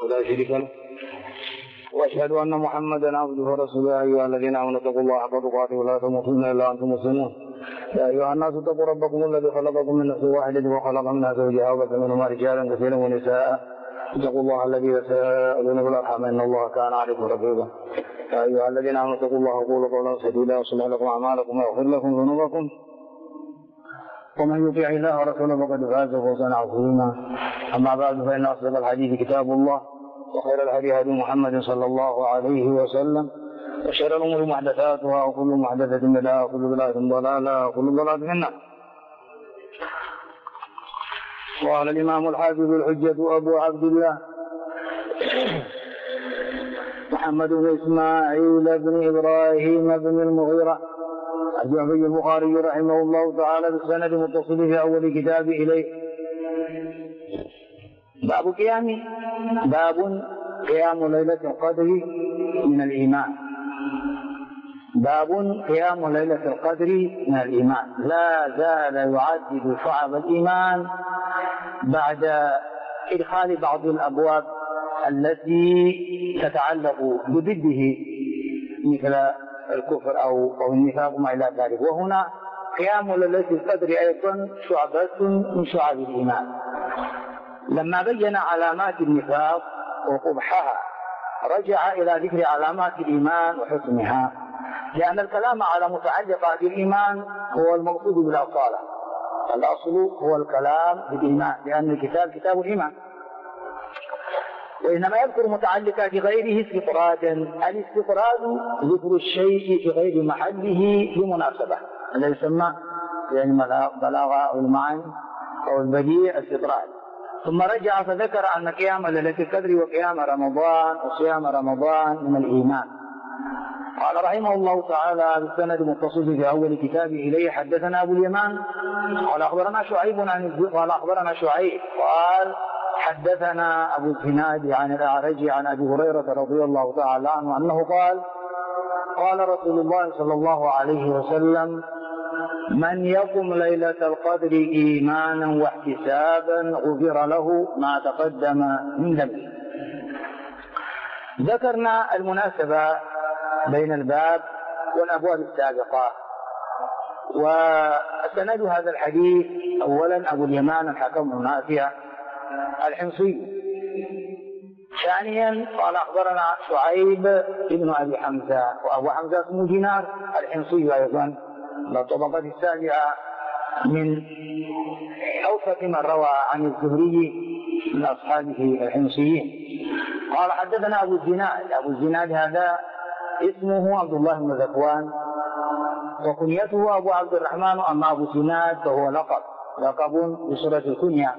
لا شريك له، وأشهد أن محمدا عبده ورسوله. أيها الذين آمنوا اتقوا الله حق تقاته ولا تموتن إلا وأنتم مسلمون. يا أيها الناس اتقوا ربكم الذي خلقكم من نفس واحدة وخلق منها زوجها وبث منهما رجالا كثيرا ونساء. اتقوا الله الذي تساءلون بالأرحام إن الله كان عليكم رقيبا. يا أيها الذين آمنوا اتقوا الله وقولوا قولا سديدا يصلح لكم أعمالكم ويغفر لكم ذنوبكم، ومن يطيع الله ورسوله فقد فاز فوزا عظيما. أما بعد، فإن أصدق الحديث كتاب الله، وخير الهدي هدي محمد صلى الله عليه وسلم، وشر الأمور محدثاتها، وكل محدثة بدعة، وكل بدعة ضلالة، وكل ضلالة في النار. قال الإمام الحافظ الحجة أبو عبد الله محمد بن إسماعيل بن إبراهيم بن المغيرة الجعفي البخاري رحمه الله تعالى بالسند المتصل في أول كتاب إليه. باب قيام ليلة القدر من الإيمان. باب قيام ليلة القدر من الإيمان. لا زال يعدد شعب الإيمان بعد إدخال بعض الأبواب التي تتعلق بضده مثل الكفر أو النفاق وما إلى ذلك. وهنا قيام ليلة القدر أيضا شعبة من شعب الإيمان. لما بين علامات النفاق وقبحها رجع إلى ذكر علامات الإيمان وحسنها، لأن الكلام على متعلقات الإيمان هو المقصود بالأصالة. الأصل هو الكلام بالإيمان، لأن الكتاب كتاب الإيمان، وإنما يذكر متعلقات غيره استطرادا. الاستطراد ذكر الشيء في غير محله بمناسبة، هذا يسمى يعني بلاغة أو المعاني أو البديع استطراد. ثم رجع فذكر أن قيام ليلة القدر وقيام رمضان وصيام رمضان من الإيمان. قال رحمه الله تعالى بالسند المتصل في أول كتابه إليه: حدثنا أبو اليمان قال أخبرنا شعيب قال حدثنا أبو الزناد عن الأعرج عن أبي هريرة رضي الله تعالى عنه أنه قال: قال رسول الله صلى الله عليه وسلم: من يقم ليلة القدر إيمانا واحتسابا غفر له ما تقدم من ذنبه. ذكرنا المناسبة بين الباب والأبواب السابقة. وسند هذا الحديث أولا أبو اليمان الحكم بن نافع الحمصي. ثانيا قال أخبرنا شعيب بن أبي حمزة، وأبو حمزة اسمه دينار الحمصي أيضا الطبقة السابعة من أوثق من روى عن الزهري من أصحابه الحمصيين. قال حدثنا أبو الزناد هذا اسمه عبد الله بن ذكوان وكنيته أبو عبد الرحمن. أما أبو الزناد فهو لقب بصورة الكنية.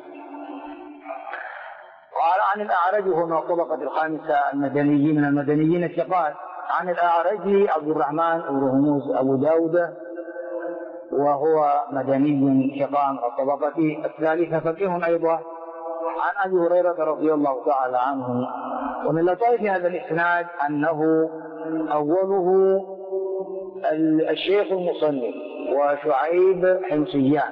قال عن الأعرج وهو من الطبقة الخامسة المدنيين من المدنيين الثقات. عن الأعرج عبد الرحمن بن هرمز أبو داود وهو مدني ثقة من الطبقة الثالثة فقيه أيضا. عن أبي هريرة رضي الله تعالى عنه. ومن لطائف هذا الإسناد أنه أوله الشيخ المصنف وشعيب حمصيان،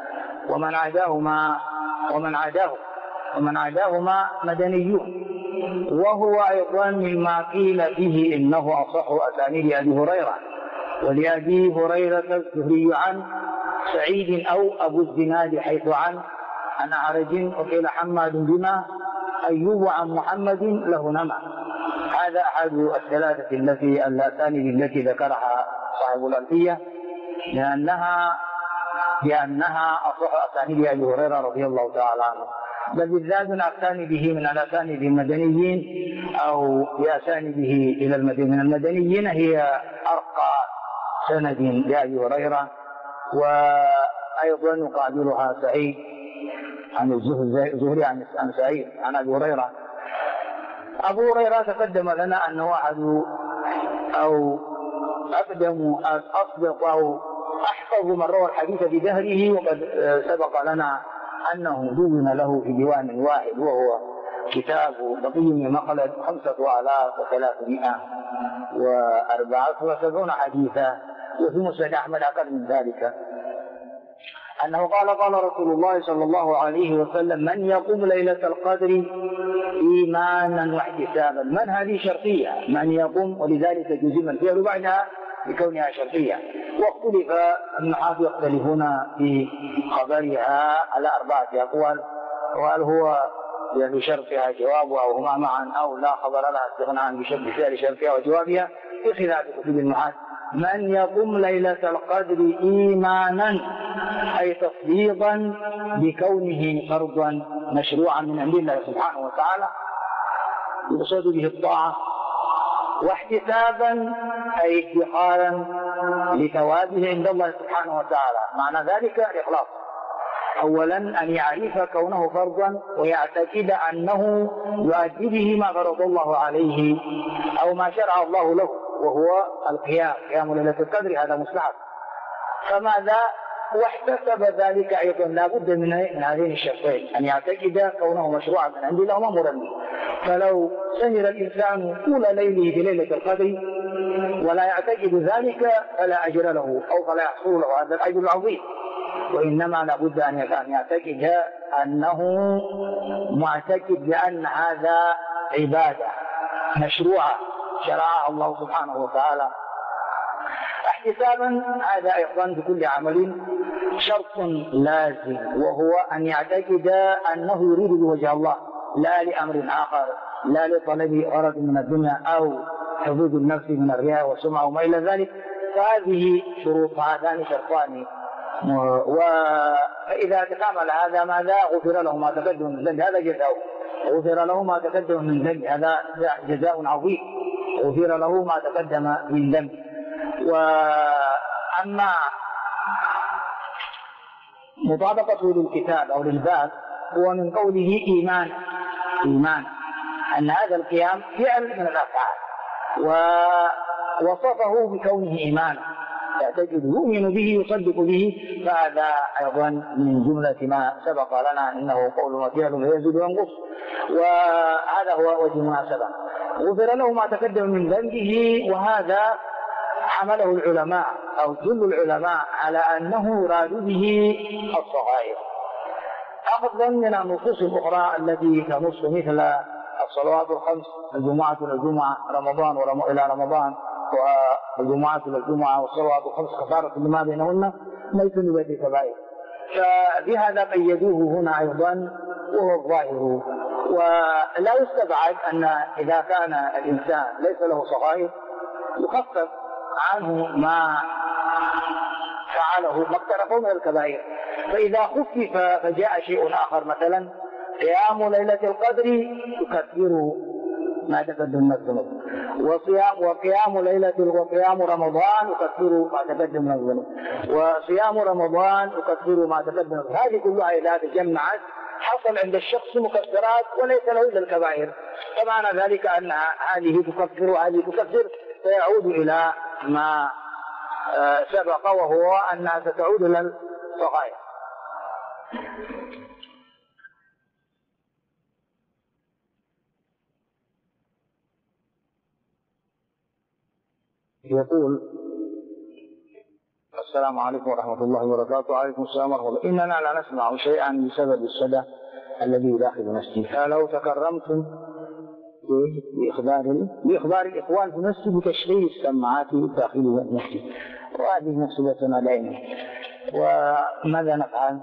ومن عداهما مدنيون. وهو أيضا مما قيل فيه إنه أصح أسانيد أبي هريرة. ولأبي هريرة الزهري عن سعيد أو أبو الزناد حيث عن أعرج، وقيل حماد بما أيوب عن محمد له نما. هذا أحد الثلاثة الأسانيد التي ذكرها صاحب الألفية لأنها أصح أسانيد أبي هريرة رضي الله تعالى عنه، بل بالذات من أسانيده من الأسانيد المدنيين أو بأسانيده إلى من المدنيين هي أرقى سند لأبي هريرة. وأيضا يقابلها سعيد عن الزهري عن سعيد عن أبي هريرة. أبو هريرة تقدم لنا أنه أحد أو أقدم أصدق أو أحفظ من روى الحديث بدهره، وقد سبق لنا أنه دون له في ديوان واحد وهو كتاب بقي بن مخلد 5374 حديثا، وفي مسند أحمد أقل من ذلك أنه قال رسول الله صلى الله عليه وسلم: من يقوم ليلة القدر إيمانا واحتسابا. من هذه شرطية، من يقوم، ولذلك جزم الفعل بعدها بكونها شرطية. واختلف النحاة يختلفون في خبرها على 4 أقوال، وهل هو بشرطها جوابها وهما معا أو لا خبر لها استغناء بفعل شرطها وجوابها، في خلاف كتب النحاة. من يقوم ليلة القدر إيمانا أي تصديقا بكونه فرضا مشروعا من عند الله سبحانه وتعالى يقصد به الطاعة، واحتسابا أي ادخارا لثوابه عند الله سبحانه وتعالى. معنى ذلك الإخلاص، أولا أن يعرف كونه فرضا ويعتقد أنه يؤدي به ما فرض الله عليه أو ما شرع الله له، وهو قيام ليلة القدر، هذا مستحب. فماذا؟ واحتسب ذلك أيضا لا بد من هذين الشرطين، أن يعتقد كونه مشروعا من عند الله ومأمورا به. فلو سهر الإنسان طول ليله في ليلة القدر ولا يعتقد ذلك فلا أجر له أو فلا يحصل له هذا الأجر العظيم، وإنما لابد أن يعتقد أنه معتقد بأن هذا عبادة مشروعة شرعها الله سبحانه وتعالى. احتسابا هذا أيضا بكل عمل شرط لازم، وهو أن يعتقد أنه يريد بوجه الله لا لأمر آخر، لا لطلب غرض من الدنيا أو حظوظ النفس من الرياء والسمعة وما إلى ذلك. فهذه شروط، هذان شرطان، وإذا تكامل هذا ماذا؟ غفر له ما تقدم من ذنب، هذا جزاؤه، غفر له ما تقدم من ذنب، هذا جزاء عظيم، غفر له ما تقدم من ذنب. وأما مطابقته للكتاب أو للباب هو من قوله إيمان أن هذا القيام فعل من الأفعال، ووصفه بكونه إيمان، يعتقد يؤمن به يصدق به، فهذا أيضا من جملة ما سبق لنا إنه قول وفعل ويزيد وينقص، وهذا هو وجه المناسبة. غفر له ما تقدم من ذنبه، وهذا حمله العلماء أو جل العلماء على أنه يراد به الصغائر، أخذا من النصوص الأخرى التي تنص مثل الصلوات الخمس، الجمعة إلى الجمعة، رمضان إلى رمضان، والجمعة إلى الجمعة، والصلوات الخمس كفارة لما بينهن ليس ببيت الكبائر. فبهذا قيدوه هنا أيضا وهو الظاهر. ولا يستبعد أن إذا كان الإنسان ليس له صغائر يخفف عنه ما فعله ما اقترفه من الكبائر. فإذا خفف فجاء شيء آخر، مثلا قيام ليلة القدر يكفر ما تقدم من الذنوب، وقيام رمضان يكفر ما تقدم من الذنوب، وصيام رمضان يكفر ما تقدم من الذنوب. هذه كلها إذا تجمعت حصل عند الشخص مكفرات وليس له إلا الكبائر، فمعنى ذلك أن هذه تكفر وهذه تكفر، فيعود إلى ما سبق، وهو أنها ستعود إلى الصغائر. يقول: السلام عليكم ورحمة الله وبركاته. وعليكم السلام ورحمة الله. إننا لا نسمع شيئا بسبب الصدى الذي يداخل المسجد، فلو تكرمتم بإخبار الإخوان في المسجد بتشغيل السماعات داخل المسجد، وهذه مكتوبتنا دائما. وماذا نفعل؟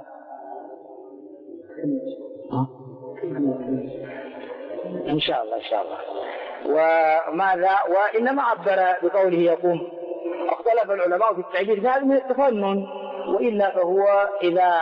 إن شاء الله. وماذا؟ وإنما عبر بقوله يقوم. اختلف العلماء في التعبير، هذا من التفنن، وإلا فهو إذا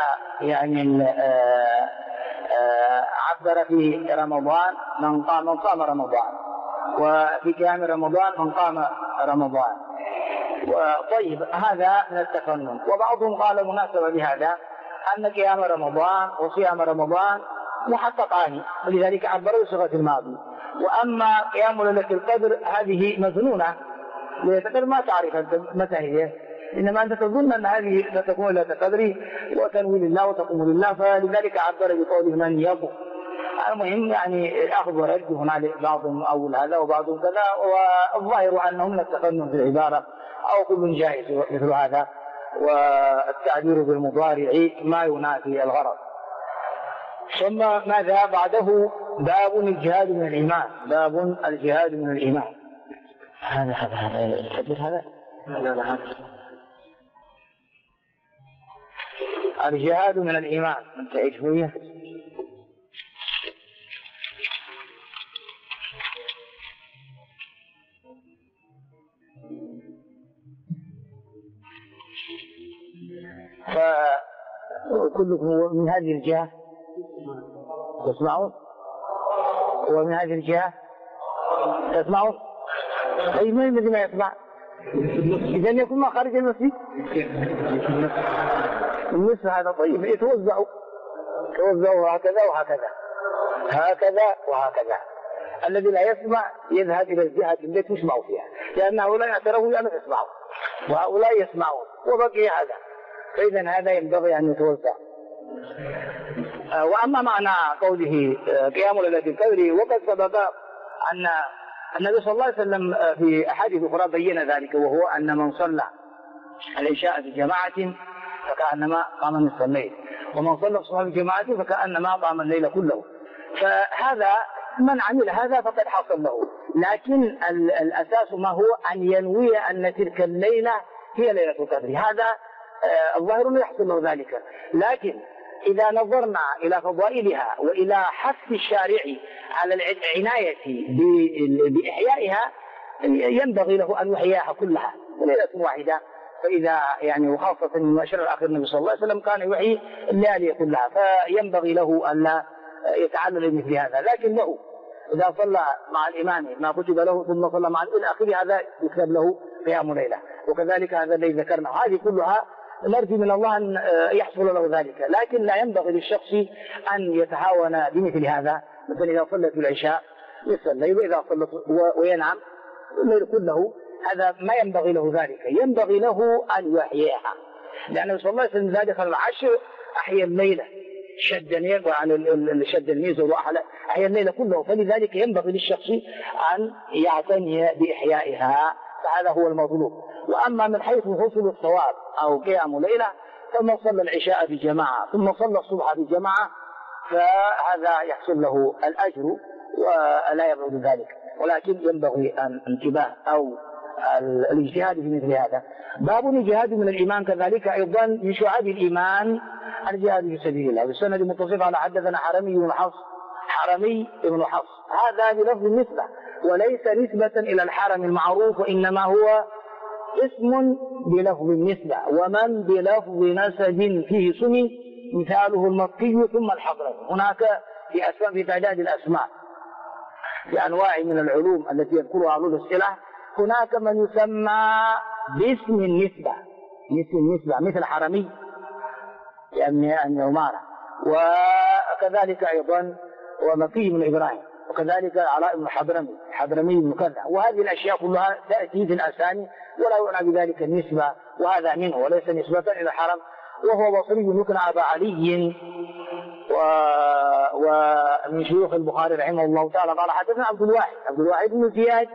عبر في رمضان من صام رمضان، وفي قيام رمضان من قام رمضان. طيب، هذا من التفنن. وبعضهم قال مناسبة لهذا أن قيام رمضان وصيام رمضان محققان، ولذلك عبروا بصيغة الماضي. وأما قيام ليلة القدر هذه مظنونة، ليلة القدر ما تعرف متى هي، إنما أنت تظن أن هذه ستكون ليلة القدر وتنوي لله وتقوم لله، فلذلك عبر بقوله من يقوم. المهم أخذ ورد، هنالك بعضهم أول هذا وبعضهم كذا، والظاهر أنهم لا التفنن في العبارة أو كل جائز مثل هذا، والتعبير بالمضارع ما ينافي الغرض. ثم ماذا بعده؟ باب الجهاد من الإيمان. باب الجهاد من الإيمان. هذا الجهاد من الإيمان. انت شوية. فكلكم من هذه الجهة تسمعون، ومن هذه الجهة تسمعون. أي من الذي ما يسمع؟ إذن يكون ما خارج المسجد النصف هذا. طيب يتوزعوا هكذا وهكذا، هكذا وهكذا. الذي لا يسمع يذهب إلى الجهة التي يسمع فيها، لأن هؤلاء اعترفوا بأنهم يسمعون وهؤلاء يسمعون وبقي هذا. فإذا هذا ينبغي أن يتوزع. وأما معنى قوله قيام ليلة القدر، وقد سبق أن النبي صلى الله عليه وسلم في أحاديث أخرى بين ذلك، وهو أن من صلى العشاء في جماعة فكأنما قام نصف الليل، ومن صلى الصبح في جماعة فكأنما قام الليل كله. فهذا من عمل هذا فقد حصل له، لكن الأساس ما هو أن ينوي أن تلك الليلة هي ليلة القدر. هذا الظاهر يحصل له ذلك. لكن إذا نظرنا إلى فضائلها وإلى حث الشارع على العناية بإحيائها، ينبغي له أن يحياها كلها ليلة واحدة. فإذا يعني وخاصة من الأشهر الأخير النبي صلى الله عليه وسلم كان يحيي الليالي كلها، فينبغي له أن لا يتعلل مثل هذا. لكنه إذا صلى مع الإمام ما كتب له ثم صلى مع الآخر، هذا يكتب له قيام ليلة. وكذلك هذا الذي ذكرنا، هذه كلها نرجو من الله أن يحصل له ذلك. لكن لا ينبغي للشخص أن يتهاون بمثل هذا. مثلا إذا صلت العشاء نصف الليل، وإذا صلت وينعم الليل كله، هذا ما ينبغي له ذلك. ينبغي له أن يحييها، لأن صلى الله عليه وسلم ذلك العشر أحيا الليلة شد الميزة وأحلى أحيا الليل كله. فلذلك ينبغي للشخص أن يعتني بإحيائها، فهذا هو المطلوب. وأما من حيث حصول الثواب أو قيام ليلة، ثم صلى العشاء في جماعة ثم صلى الصبح في جماعة، فهذا يحصل له الأجر ولا يبعد ذلك. ولكن ينبغي أن انتباه أو الاجتهاد في مثل هذا. باب الجهاد من الإيمان كذلك أيضا من شعاب الإيمان الجهاد في سبيل الله. بالسند متصل على حدثنا حرمي بن حفص، هذا بلفظ النسبة وليس نسبة إلى الحرم المعروف، وإنما هو اسم بلفظ النسبة. ومن بلفظ نسب فيه سمي مثاله المكي ثم الحضرمي. هناك في تعداد الأسماء في أنواع من العلوم التي يذكرها أهل الصلاح، هناك من يسمى باسم النسبة مثل حرمي يعني عمارة، وكذلك أيضا ومكي بن إبراهيم، وكذلك علاء بن حضرمي بن كذا. وهذه الأشياء كلها تأتي في الأسامي ولا يعنى بذلك النسبة، وهذا منه وليس نسبة إلى الحرم. وهو بصري يكنى أبا علي، ومن شيوخ البخاري رحمه الله تعالى. قال حدثنا عبد الواحد بن زياد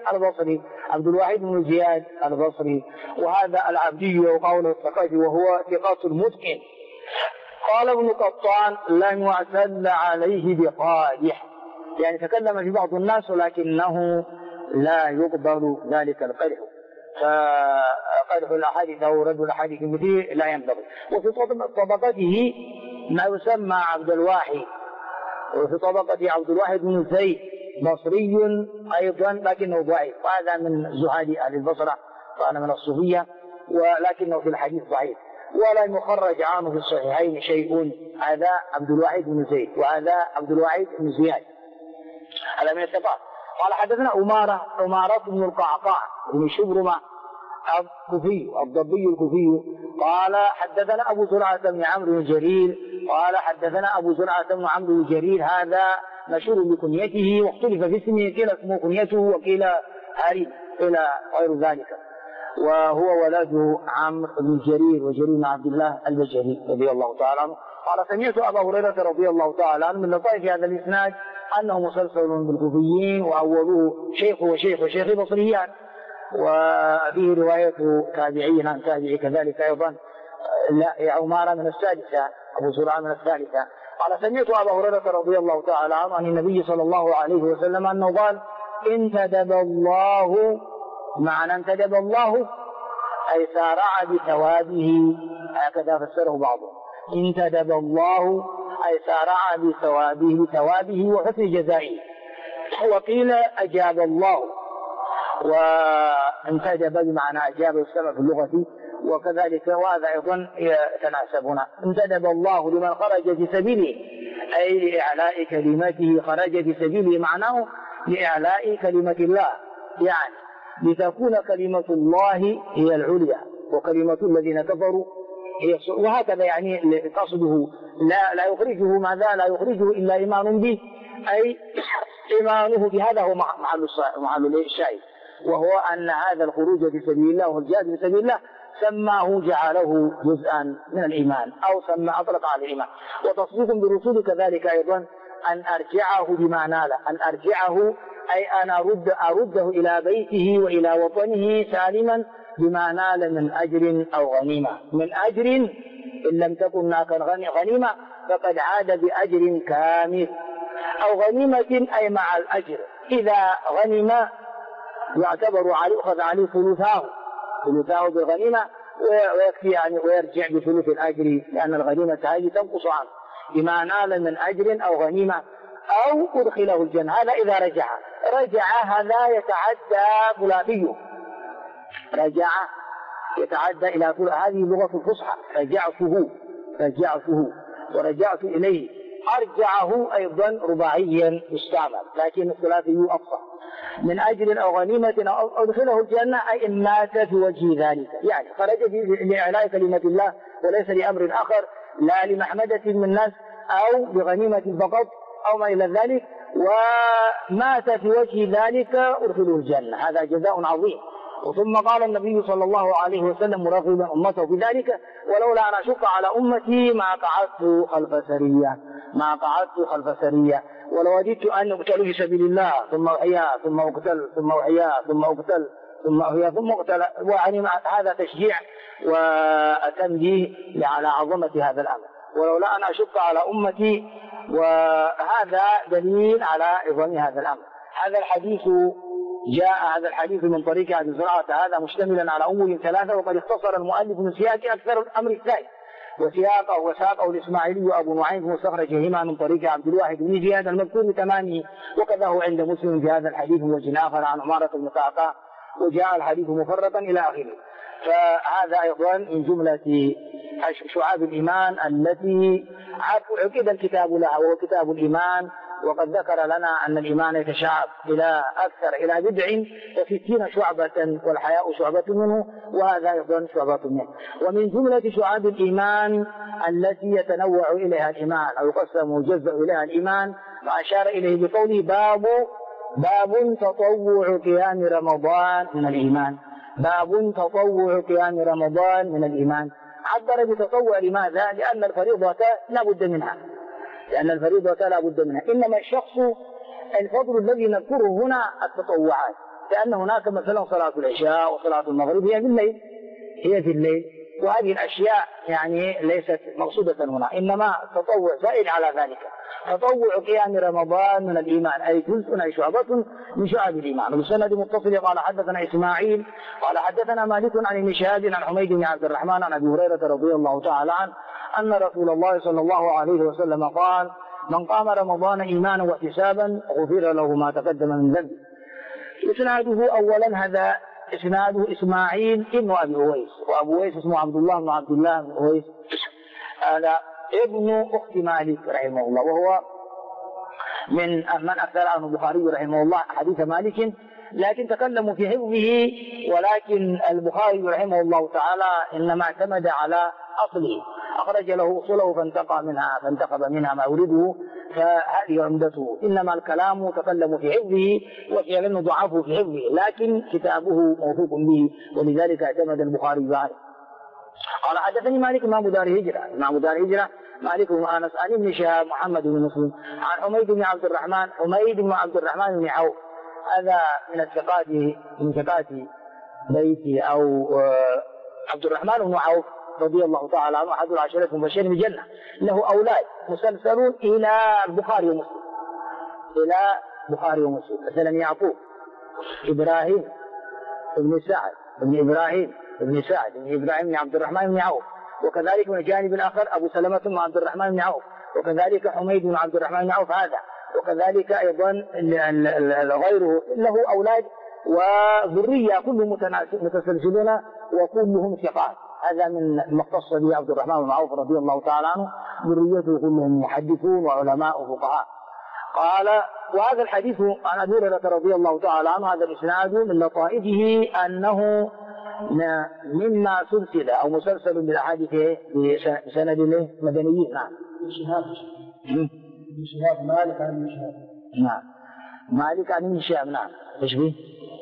البصري، وهذا العبدي وقوله الثقفي وهو ثقة المتقن. قال ابن قطان لم يعتد عليه بقادح، يعني تكلم في بعض الناس ولكنه لا يقبل ذلك القدح، فقدح الأحاديث أو رد الأحاديث مثله لا ينبغي. وفي طبقته ما يسمى عبد الواحد، وفي طبقة عبد الواحد بن زيد بصري أيضا لكنه ضعيف، وهذا من زهاد أهل البصرة وأنا من الصوفية، ولكنه في الحديث ضعيف ولا يخرج عنه في الصحيحين شيء. هذا عبد الواحد بن زيد وهذا عبد الواحد بن زياد، هذا من الثقات. قال حدثنا أمارة بن القعقاع بن شبرمة الضبي الكوفي قال حدثنا أبو زرعة بن عمرو بن جرير قال حدثنا أبو زرعة بن عمرو بن جرير، هذا مشهور بكنيته واختلف في اسمه، قيل اسمه كنيته وقيل هاري إلى غير ذلك، وهو ولد عمرو بن جرير وجرير بن عبد الله البجلي رضي الله تعالى عنه. قال سمعت أبا هريرة رضي الله تعالى عنه. من لطائف هذا الإسناد أنه مسلسل بالكوفيين، وأوله شيخ وشيخ بصريان، وفيه رواية تابعين عن تابعي كذلك أيضا. عمارة من السادسة، أبو زرعة من الثالثة. قال سمعت أبا هريرة رضي الله تعالى عنه عن النبي صلى الله عليه وسلم أنه قال انتدب الله، معنى انتدب الله أي سارع بثوابه، هكذا فسره بعضهم. انتدب الله أي سارع بثوابه وحسن جزائه. وقيل أجاب الله، وانتدب بمعنى أجاب السمع في اللغة، وكذلك وهذا أيضا يتناسبنا. انتدب الله لمن خرج في سبيله أي لإعلاء كلمته، خرج في سبيله معناه لإعلاء كلمة الله، يعني لتكون كلمة الله هي العليا وكلمة الذين كفروا هي، وهكذا يعني قصده لا يخرجه ماذا؟ لا يخرجه إلا إيمان به، أي إيمانه بهذا هو محل الشاهد، وهو أن هذا الخروج في سبيل الله والجهاد في سبيل الله سماه جعله جزءا من الإيمان، أو سمى أطلق على الإيمان. وتصديق برسول كذلك أيضا أن أرجعه بما نال، أن أرجعه أي أن أرده إلى بيته وإلى وطنه سالما بما نال من أجر أو غنيمة. من أجر إن لم تكن هناك غنيمة فقد عاد بأجر كامل، أو غنيمة أي مع الأجر. إذا غنم يعتبر يؤخذ عليه ثلثاه بالغنيمة، ويكفي يعني ويرجع بثلث الأجر، لأن الغنيمة هذه تنقص عنه بما نال من أجر أو غنيمة، أو أدخله الجنة. هذا إذا رجع هذا يتعدى ثلاثيه، رجع يتعدى إلى هذه لغة الفصحى، رجعته ورجعت إليه. أرجعه أيضا رباعيا يستعمل، لكن الثلاثي أفصح. من أجر أو غنيمة أو أدخله الجنة أي إن مات في وجه ذلك، يعني خرج لإعلاء كلمة الله وليس لأمر آخر، لا لمحمدة من الناس أو بغنيمة فقط أو ما إلى ذلك، ومات في وجه ذلك أدخله الجنة. هذا جزاء عظيم. ثم قال النبي صلى الله عليه وسلم مرغبا أمته بذلك ولولا أن أشق على أمتي ما قعدت خلف سرية ولو وجدت أن أقتل في سبيل الله ثم أحيا ثم أقتل ثم أحيا ثم أقتل ثم أحيا ثم أقتل. ويعني هذا تشجيع وتنبيه على عظمة هذا الأمر، ولولا أن أشق على أمتي، وهذا دليل على عظم هذا الأمر. هذا الحديث من طريق أبي زرعة هذا مشتملا على أمور ثلاثة، وقد اختصر المؤلف من سياق أكثر الأمر الثاني، وساقه الإسماعيلي وأبو نعيم واستخرجهما من طريق عبد الواحد بن زياد المذكور بتمامه، وكذا هو عند مسلم في هذا الحديث وجه آخر عن عمارة بن قعقاع، وجاء الحديث مفرقا إلى آخره. فهذا أيضا من جملة شعاب الإيمان التي عقد الكتاب لها، وهو كتاب الإيمان. وقد ذكر لنا أن الإيمان يتشعب إلى 69 شعبة، والحياء شعبة منه، وهذا أيضا شعبة منه. ومن جملة شعاب الإيمان التي يتنوع إليها الإيمان أو يقسم ويجزأ إليها الإيمان ما أشار إليه بقوله باب تطوع قيام رمضان من الإيمان. باب تطوع قيام رمضان من الإيمان. عبر بتطوع لماذا؟ لأن الفريضة لا بد منها، إنما الفضل الذي نذكره هنا التطوعات، لأن هناك مثلا صلاة العشاء وصلاة المغرب هي في الليل، وهذه الأشياء يعني ليست مقصودة هنا، إنما تطوع زائد على ذلك. تطوع قيام رمضان من الإيمان أي جزء أي شعبة من شعب الإيمان. وبسند متصل قال حدثنا إسماعيل قال حدثنا مالك عن ابن شهاب عن حميد بن عبد الرحمن عن أبي هريرة رضي الله تعالى عنه أن رسول الله صلى الله عليه وسلم قال من قام رمضان إيمانا واحتسابا غفر له ما تقدم من ذنبه. إسناده أولا هذا إسناده إسماعيل ابن أبي أويس، وأبو أويس اسمه عبد الله بن أويس، هذا ابن أخت مالك رحمه الله، وهو من أكثر عنه البخاري رحمه الله حديث مالك، لكن تكلموا في حفظه، ولكن البخاري رحمه الله تعالى إنما اعتمد على أصله، أخرج له أصله فانتقب منها ما أريده، فهذه عمدته. إنما الكلام تكلموا في حفظه، وفعلا ضعفوا في حفظه، لكن كتابه موثوق به، ولذلك اعتمد البخاري عليه. قال حدثني مالك إمام دار هجرة مالك بن أنس عن ابن شهاب محمد بن مسلم عن حميد بن عبد الرحمن بن عوف، هذا من ثقات بيتي، أو عبد الرحمن بن عوف رضي الله تعالى عنه أحد العشرة المبشرين بالجنة، له أولاد مسلسلون إلى البخاري ومسلم، إلى البخاري ومسلم، مثلا يعقوب إبراهيم ابن سعد ابن إبراهيم ابن سعد ابن إبراهيم بن عبد الرحمن بن عوف، وكذلك من الجانب الآخر أبو سلمة بن عبد الرحمن بن عوف، وكذلك حميد بن عبد الرحمن بن عوف هذا، وكذلك أيضا غيره له أولاد وذرية كلهم متسلسلون وكلهم ثقات. هذا من ما اختص به عبد الرحمن بن عوف رضي الله تعالى عنه، ذريته كلهم محدثون وعلماء وفقهاء. قال وهذا الحديث عن أبي هريرة رضي الله تعالى عنه هذا الإسناد من لطائفه أنه مما سلسل أو مسلسل بالأحاديث بسند مدنيين. نعم. شهاب مالك عن ابن شهاب. نعم مالك عن ابن شهاب. نعم ايش به؟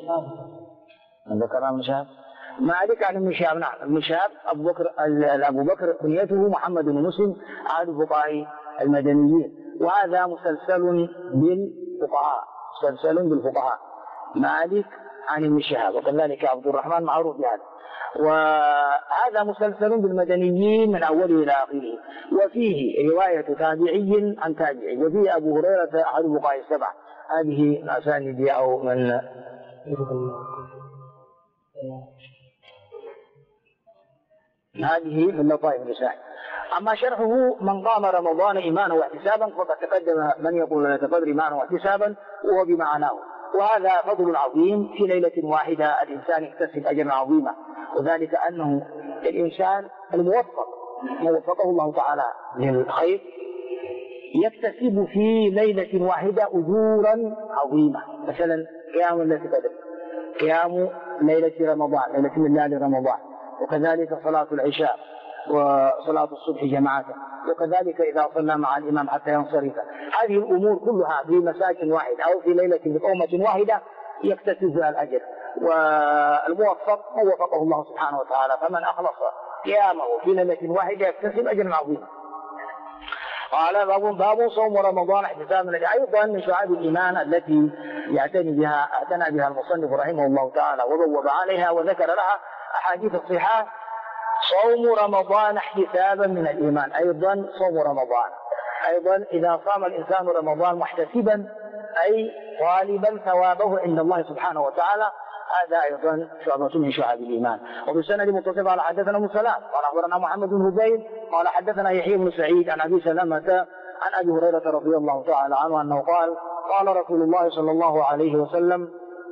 ذكر ابن شهاب مالك عن ابن شهاب. نعم ابن شهاب أبو بكر كنيته محمد بن مسلم أحد الفقهاء المدنيين، وهذا مسلسل بالفقهاء مالك عن ابن شهاب، وكذلك عبد الرحمن معروف بهذا، وهذا مسلسل بالمدنيين من أوله إلى آخره، وفيه رواية تابعي عن تابعي، وفيه أبو هريرة أحد الفقهاء السبعة. هذه الأسانيد أو من هذه من لطائف الرسالة. أما شرحه من قام رمضان إيمانا واحتسابا فقد تقدم من يقول لا تقدر إيمانا واحتسابا وهو بمعناه، وهذا فضل عظيم في ليلة واحدة الإنسان يكتسب أجرا عظيما، وذلك أنه الإنسان الموفق من وفقه الله تعالى للخير يكتسب في ليلة واحدة أجورا عظيمة، مثلا قيام ليلة القدر، قيام ليلة رمضان، ليلة من ليالي رمضان، وكذلك صلاة العشاء وصلاة الصبح جماعة، وكذلك إذا صلى مع الإمام حتى ينصرف. هذه الأمور كلها في مساء واحد أو في ليلة بقومة واحدة يكتسب فيها الأجر، والموفق من وفقه الله سبحانه وتعالى، فمن أخلص قيامه في ليلة واحدة يكتسب أجرا عظيما. قال باب صوم رمضان احتسابا، أيضا من شعائر الإيمان التي اعتنى بها المصنف رحمه الله تعالى وبوب عليها وذكر لها أحاديث الصحاح. صوم رمضان احتسابا من الإيمان، أيضا صوم رمضان، أيضا إذا صام الإنسان رمضان محتسبا أي طالبا ثوابه عند الله سبحانه وتعالى، هذا أيضا شعبة من شعب الإيمان. وبسند متصل قال حدثنا أبو سلام قال أخبرنا محمد بن هذيل قال حدثنا يحيى بن سعيد عن أبي سلمة عن أبي هريرة رضي الله تعالى عنه أنه قال قال رسول الله صلى الله عليه وسلم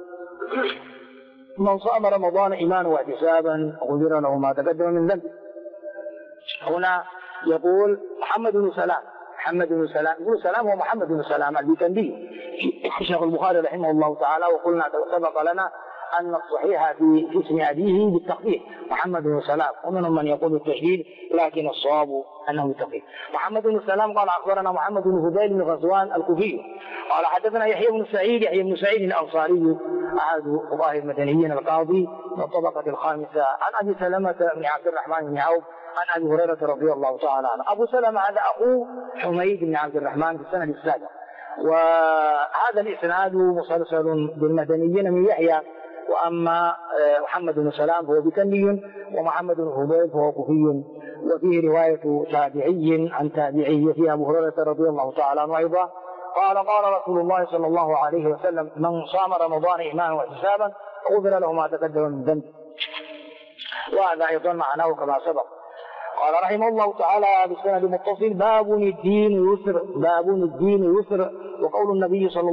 من صام رمضان إيمانا واحتسابا غفر له ما تقدم من ذنبه. هنا يقول محمد بن سلام يقول سلام هو محمد بن سلام البيكندي شيخ البخاري رحمه الله تعالى، وقلنا سبق لنا أن الصحيح في اسم أبيه بالتخفيف محمد بن سلام، ومنهم من يقول بالتشديد لكن الصواب أنه بالتخفيف. محمد بن سلام قال أخبرنا محمد بن هذيل بن غزوان الكوفي قال حدثنا يحيى بن سعيد الأنصاري أحد فقهاء المدنيين القاضي من الطبقة الخامسة عن أبي سلمة بن عبد الرحمن بن عوف عن أبي هريرة رضي الله تعالى عنه. أبو سلمة هذا أخوه حميد بن عبد الرحمن في السنة السابق، وهذا الإسناد مسلسل بالمدنيين من يحيى، وأما محمد بن سلام فهو بكندي، ومحمد بن هذيل فهو كوفي، وفيه رواية تابعي عن تابعي في أبو هريرة رضي الله تعالى عنه أيضا قال رسول الله صلى الله عليه وسلم من صام رمضان إيمانا واحتسابا غفر له ما تقدم من ذنبه، وهذا أيضا معناه كما سبق. قال رحمه الله تعالى بسند متصل باب الدين يسر وقول النبي صلى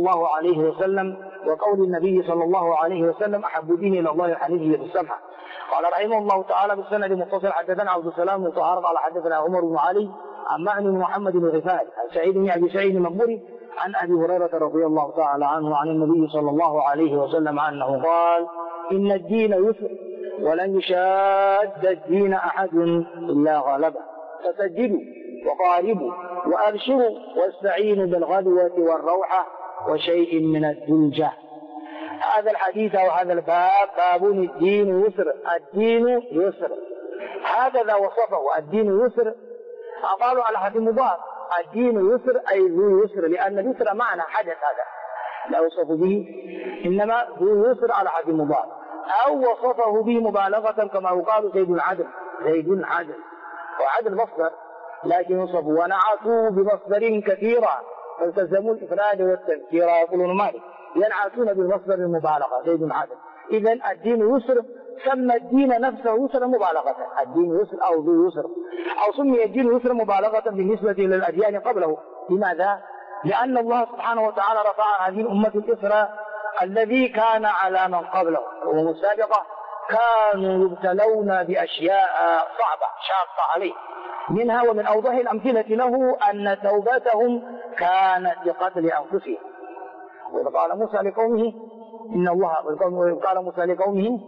الله عليه وسلم أحب دين إلى الله الحنيفية السمحة. قال رحمه الله تعالى بسند متصل حدثنا عبد السلام بن طهار قال حدثنا عمر بن علي عن معن بن محمد بن غفاري عن سعيد بن أبي سعيد المقبري عن أبي هريرة رضي الله تعالى عنه عن النبي صلى الله عليه وسلم أنه قال إن الدين يسر ولن يشاد الدين أحد إلا غلبه، فسجدوا وقاربوا وأبشروا واستعينوا بالغدوة والروحة وشيء من الدلجة. هذا الحديث أو هذا الباب باب الدين يسر، الدين يسر هكذا وصفه، الدين يسر. قالوا على حد مضاف، الدين يسر أي ذو يسر، لأن اليسر معنى حدث هذا لا يوصف به، إنما ذو يسر على حد مضاف، أو وصفه به مبالغة كما يقال زيد العدل زيد عدل، وعدل مصدر لكن يوصف ونعتوا بمصدر كثيرا فالتزموا الإفراد والتذكير. يقولون مالك ينعتون بالمصدر المبالغة زيد عدل. إذن الدين يسر، سمى الدين نفسه يسر مبالغة، الدين يسر أو ذو يسر، أو سمي الدين يسر مبالغة بالنسبة للأديان قبله. لماذا؟ لأن الله سبحانه وتعالى رفع عن هذه الأمة الإسر الذي كان على من قبله وهم السابقة كانوا يبتلون بأشياء صعبة شاقة عليه. منها ومن أوضح الأمثلة له أن توبتهم كانت لقتل أنفسهم. وإذ قال موسى لقومه إن الله، قال موسى لقومه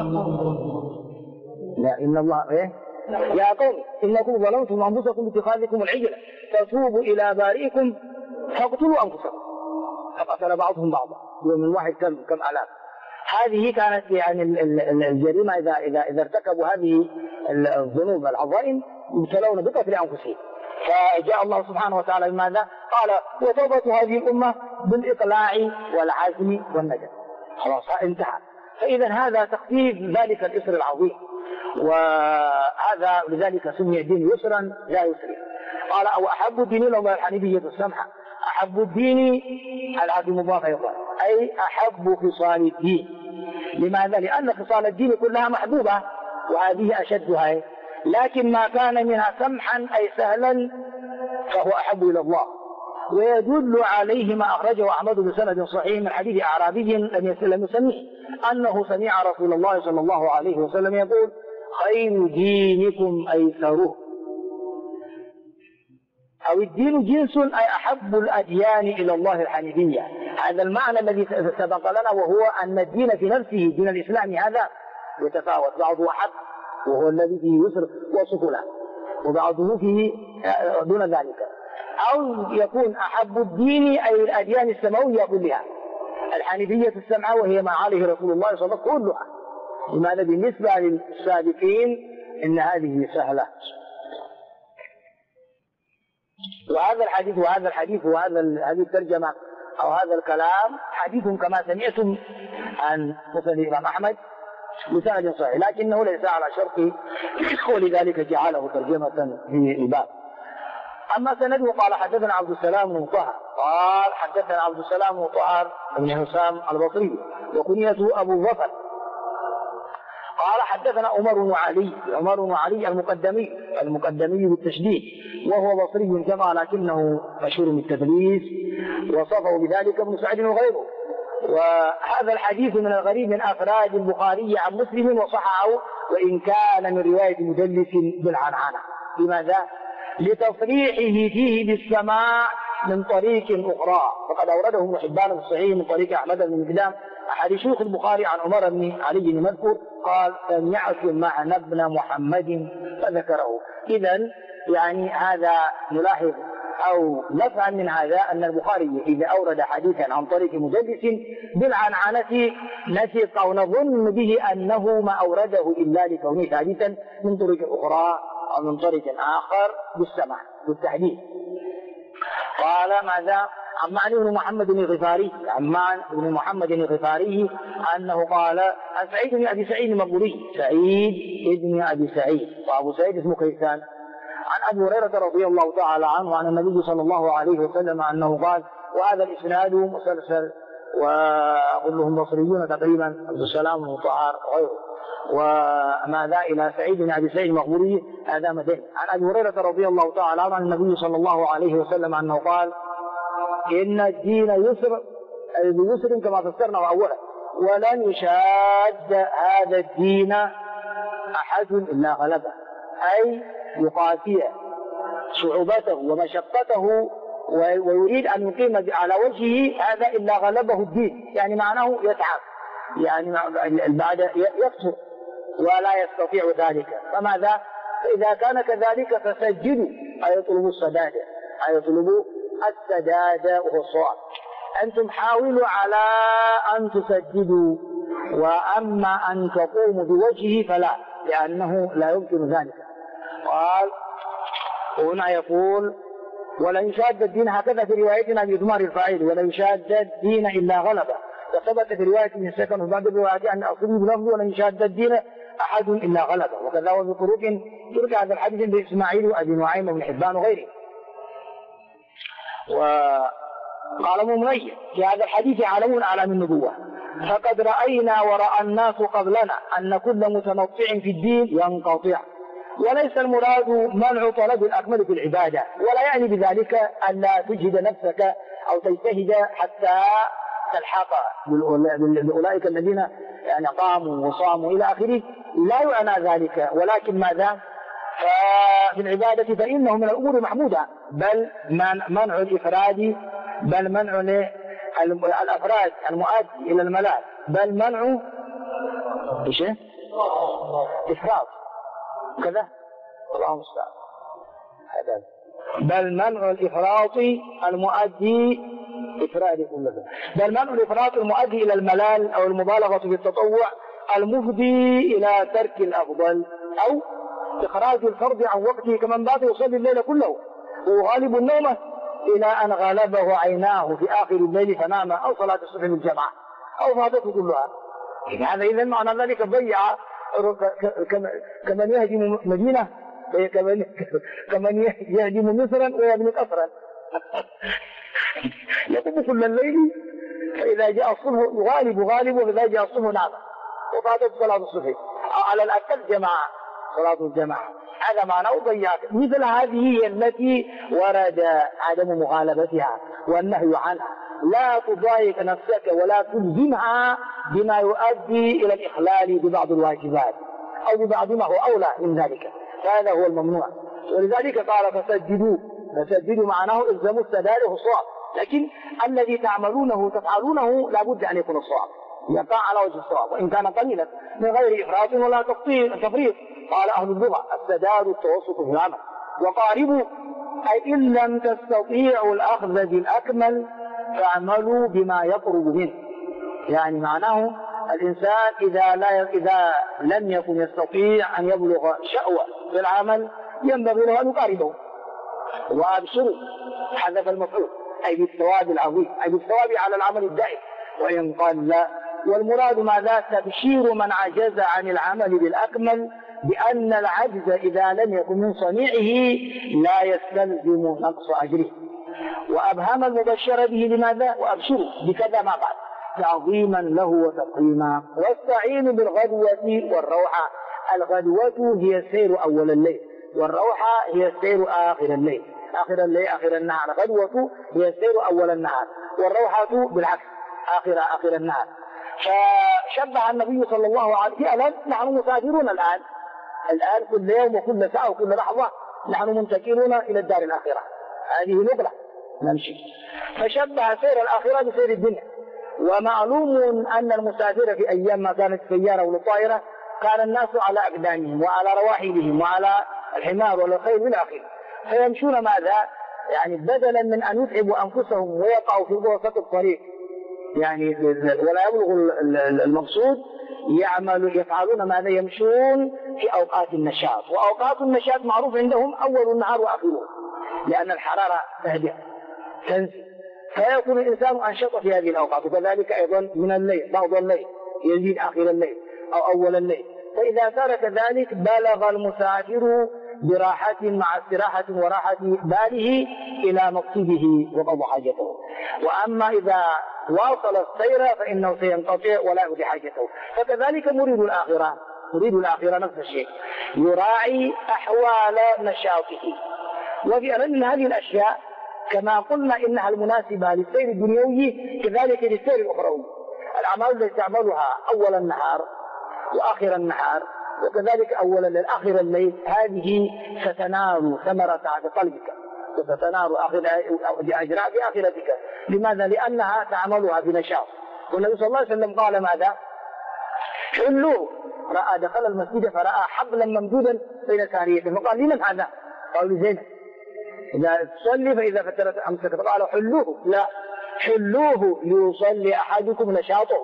لا إن الله يا قوم إنكم ظلمتم أنفسكم باتخاذكم العجل فتوبوا إلى بارئكم فاقتلوا أنفسكم فقتل بعضهم بعضا يوم واحد كم آلاف. هذه كانت يعني الجريمة إذا ارتكبوا هذه الذنوب العظائم يبتلون بقتل أنفسهم. فجاء الله سبحانه وتعالى بماذا؟ قال وتوبة هذه الأمة بالإقلاع والعزم والندم. خلاص انتهى. فإذا هذا تخفيف ذلك الإسر العظيم، وهذا لذلك سمي الدين يسرا لا يسرا. قال أو أحب الدين إلى الله الحنيفية السمحة. أحب الدين العبد مضاف يقال أي أحب خصال الدين. لماذا؟ لأن خصال الدين كلها محبوبة وهذه أشدها، لكن ما كان منها سمحا أي سهلا فهو أحب إلى الله. ويدل عليه ما أخرجه أحمد بسند صحيح من حديث أعرابي لم يسميه أنه سمع رسول الله صلى الله عليه وسلم يقول خير دينكم أيسره، أو الدين جنس أي أحب الأديان إلى الله الحنيفية. هذا المعنى الذي سبق لنا، وهو أن الدين في نفسه دين الإسلام هذا يتفاوت، بعضه أحب وهو الذي فيه يسر وسهولة، وبعضه فيه دون ذلك. أو يكون أحب الدين أي الأديان السماوية كلها، الحنيفية السمعة وهي ما عليه رسول الله صلى الله عليه وسلم كلها. لماذا؟ بالنسبة للسابقين إن هذه سهلة. وهذا الحديث هذه الترجمة أو هذا الكلام حديث كما سمعتم عن مسند الإمام أحمد بسند صحيح، لكنه ليس على شرطه ولذلك جعله ترجمة في الباب. أما سنده قال حدثنا عبد السلام بن طه قال حدثنا عبد السلام بن طه بن حسام البصري وكنيته أبو ظفر قال حدثنا عمر بن علي المقدمي بالتشديد وهو بصري كما لكنه مشهور بالتدليس، وصفه بذلك ابن سعد وغيره. وهذا الحديث من الغريب من أفراد البخاري عن مسلم وصححه وإن كان من رواية مدلس بالعنعنة. لماذا؟ لتصريحه فيه بالسماع من طريق أخرى، فقد أورده ابن حبان الصحيح من طريق أحمد بن مقدام أحد شيوخ البخاري عن عمر بن علي المذكور قال سمعت معنا ابن محمد فذكره. إذن يعني هذا نلاحظ أو نفهم من هذا أن البخاري إذا أورد حديثا عن طريق مدلس بالعنعنة نثق أو نظن به أنه ما أورده إلا لكونه حديثا من طريق أخرى أو من طريق آخر بالسمع بالتحديد. قال ماذا؟ عمان بن محمد الغفاري أنه قال عن سعيد بن أبي سعيد المقبوري وأبو سعيد اسمه كيسان عن أبي هريرة رضي الله تعالى عنه عن النبي صلى الله عليه وسلم أنه قال، وهذا الإسناد مسلسل وكلهم بصريون تقريبا عبد السلام بن طهار وغيره، وماذا إلى سعيد بن أبي سعيد المقبوري هذا مدين عن أبي هريرة رضي الله تعالى عنه عن النبي صلى الله عليه وسلم أنه قال إن الدين يسر كما فسرنا أولا ولن يشاد هذا الدين أحد إلا غلبه، أي يقاسيه صعوبته ومشقته ويريد أن يقيم على وجهه هذا إلا غلبه الدين، يعني معناه يتعب، يعني بعد يكثر ولا يستطيع ذلك. فماذا؟ فإذا كان كذلك فسجدوا أي يطلبوا السداد وهو الصواب. أنتم حاولوا على أن تسجدوا، وأما أن تقوموا بوجهه فلا، لأنه لا يمكن ذلك. قال هنا يقول ولن يشاد الدين، هكذا في روايتنا بإضمار الفاعل ولن يشاد الدين إلا غلبه، وثبت في رواية من سكن بعد الرواية أن أصلي بلفظ ولن يشاد الدين أحد إلا غلبه. وكذا وفي طرق هذا الحديث بإسماعيل وأبي نعيم وابن حبان وغيره. وقال مميز في هذا الحديث علم أعلام النبوة: فقد رأينا ورأى الناس قبلنا أن كل متنطع في الدين ينقطع، وليس المراد منع طلب الأكمل في العبادة، ولا يعني بذلك أن لا تجهد نفسك أو تجتهد حتى تلحق بأولئك الذين يعني قاموا وصاموا إلى آخره، لا يعنى ذلك، ولكن ماذا؟ ففي العبادة فإنه من الأمور المحمودة، بل منع الإفراد، بل منع الأفراد المؤدي إلى الملاذ، بل منع إيش؟ إفراد كذا، الله المستعان، هذا بل منع الإفراط المؤدي إفراد كله، بل منع الإفراط المؤدي إلى الملال أو المبالغة في التطوع المفضي إلى ترك الأفضل، أو إخراج الفرد عن وقته كمن بات يصلي الليل كله ويغالب النوم إلى أن غلبه عيناه في آخر الليل فنام، أو صلاة الصبح بالجماعة أو فاتته كلها. هذا إذن معنى ذلك ضيع كمن يهدم مدينة، كمن يهدم مصرا ويبني قصرا. يقوم كل الليل فإذا جاء الصبح يغالب وإذا جاء الصبح نام وفاتت صلاة الصبح، أو على الأقل جماعة صلاة الجماعة. هذا معناه ضياع. مثل هذه هي التي ورد عدم مغالبتها والنهي عنها. لا تضايق نفسك ولا تلزمها بما يؤدي إلى الإخلال ببعض الواجبات أو ببعض ما هو أولى من ذلك، فهذا هو الممنوع. ولذلك قال فسددوا معناه الزموا السداد والصواب، لكن الذي تفعلونه لا بد أن يكون الصواب، يقع على وجه الصواب وإن كان قليلا من غير إفراط ولا تفريط. قال أهل اللغة السداد التوسط في العمل. وقاربوا أي إن لم تستطيعوا الأخذ بالأكمل فاعملوا بما يقرب منه، يعني معناه الإنسان إذا لم يكن يستطيع أن يبلغ شأوة في العمل ينبغي له أن يقاربه. وأبشروا حذف المفعول أي بالثواب العظيم، أي بالثواب على العمل الدائم وإن قال لا. والمراد ماذا؟ تبشير من عجز عن العمل بالأكمل بأن العجز إذا لم يكن من صنيعه لا يستلزم نقص أجره. وأبهم المبشر به لماذا؟ وأبشروا بكذا ما بعد تعظيما له وتقييما. واستعينوا بالغدوة والروحة. الغدوة هي السير أول الليل، والروحة هي السير آخر الليل، آخر النهار. الغدوة هي السير أول النهار، والروحة بالعكس آخر النهار. فشبه النبي صلى الله عليه وسلم نحن مسافرون الآن كل يوم وكل ساعة وكل لحظة نحن منتقلون إلى الدار الآخرة، هذه نقلة نمشي. فشبه سير الآخرة بسير الدنيا. ومعلوم أن المسافر في أيام ما كانت سيارة ولا طائرة كان الناس على أقدامهم وعلى رواحلهم وعلى الحمار والخيل والآخر، فيمشون ماذا؟ يعني بدلا من أن يتعبوا أنفسهم ويقعوا في وسط الطريق يعني ولا يبلغ المقصود، يفعلون ماذا؟ يمشون في أوقات النشاط. وأوقات النشاط معروف عندهم أول النهار وآخره، لأن الحرارة تهدئ تنزل، فيكون الإنسان أنشط في هذه الأوقات. وكذلك أيضا من الليل، بعض الليل يزيد آخر الليل أو أول الليل. فإذا ترك ذلك بلغ المسافر براحة مع استراحة وراحة باله إلى مقصده وقضى حاجته. وأما إذا واصل السير فإنه سينقطع ولا يقضي حاجته. فكذلك مريد الآخرة نفس الشيء، يراعي أحوال نشاطه. وفي أمام من هذه الأشياء كما قلنا إنها المناسبة للسير الدنيوي كذلك للسير الأخروي. الأعمال التي تعملها أول النهار وآخر النهار وكذلك أول الليل آخر الليل، هذه ستنال ثمرة قلبك وستنال أجراء في آخرتك. لماذا؟ لأنها تعملها بنشاط. والنبي صلى الله عليه وسلم قال ماذا؟ حلوا، رأى دخل المسجد فرأى حبلا ممدودا بين ساريته، فقال لمن هذا؟ قالوا لزينب. إذا تصلي فإذا فترت أمسك، فقالوا حلوه، لا حلوه ليصلي أحدكم نشاطه،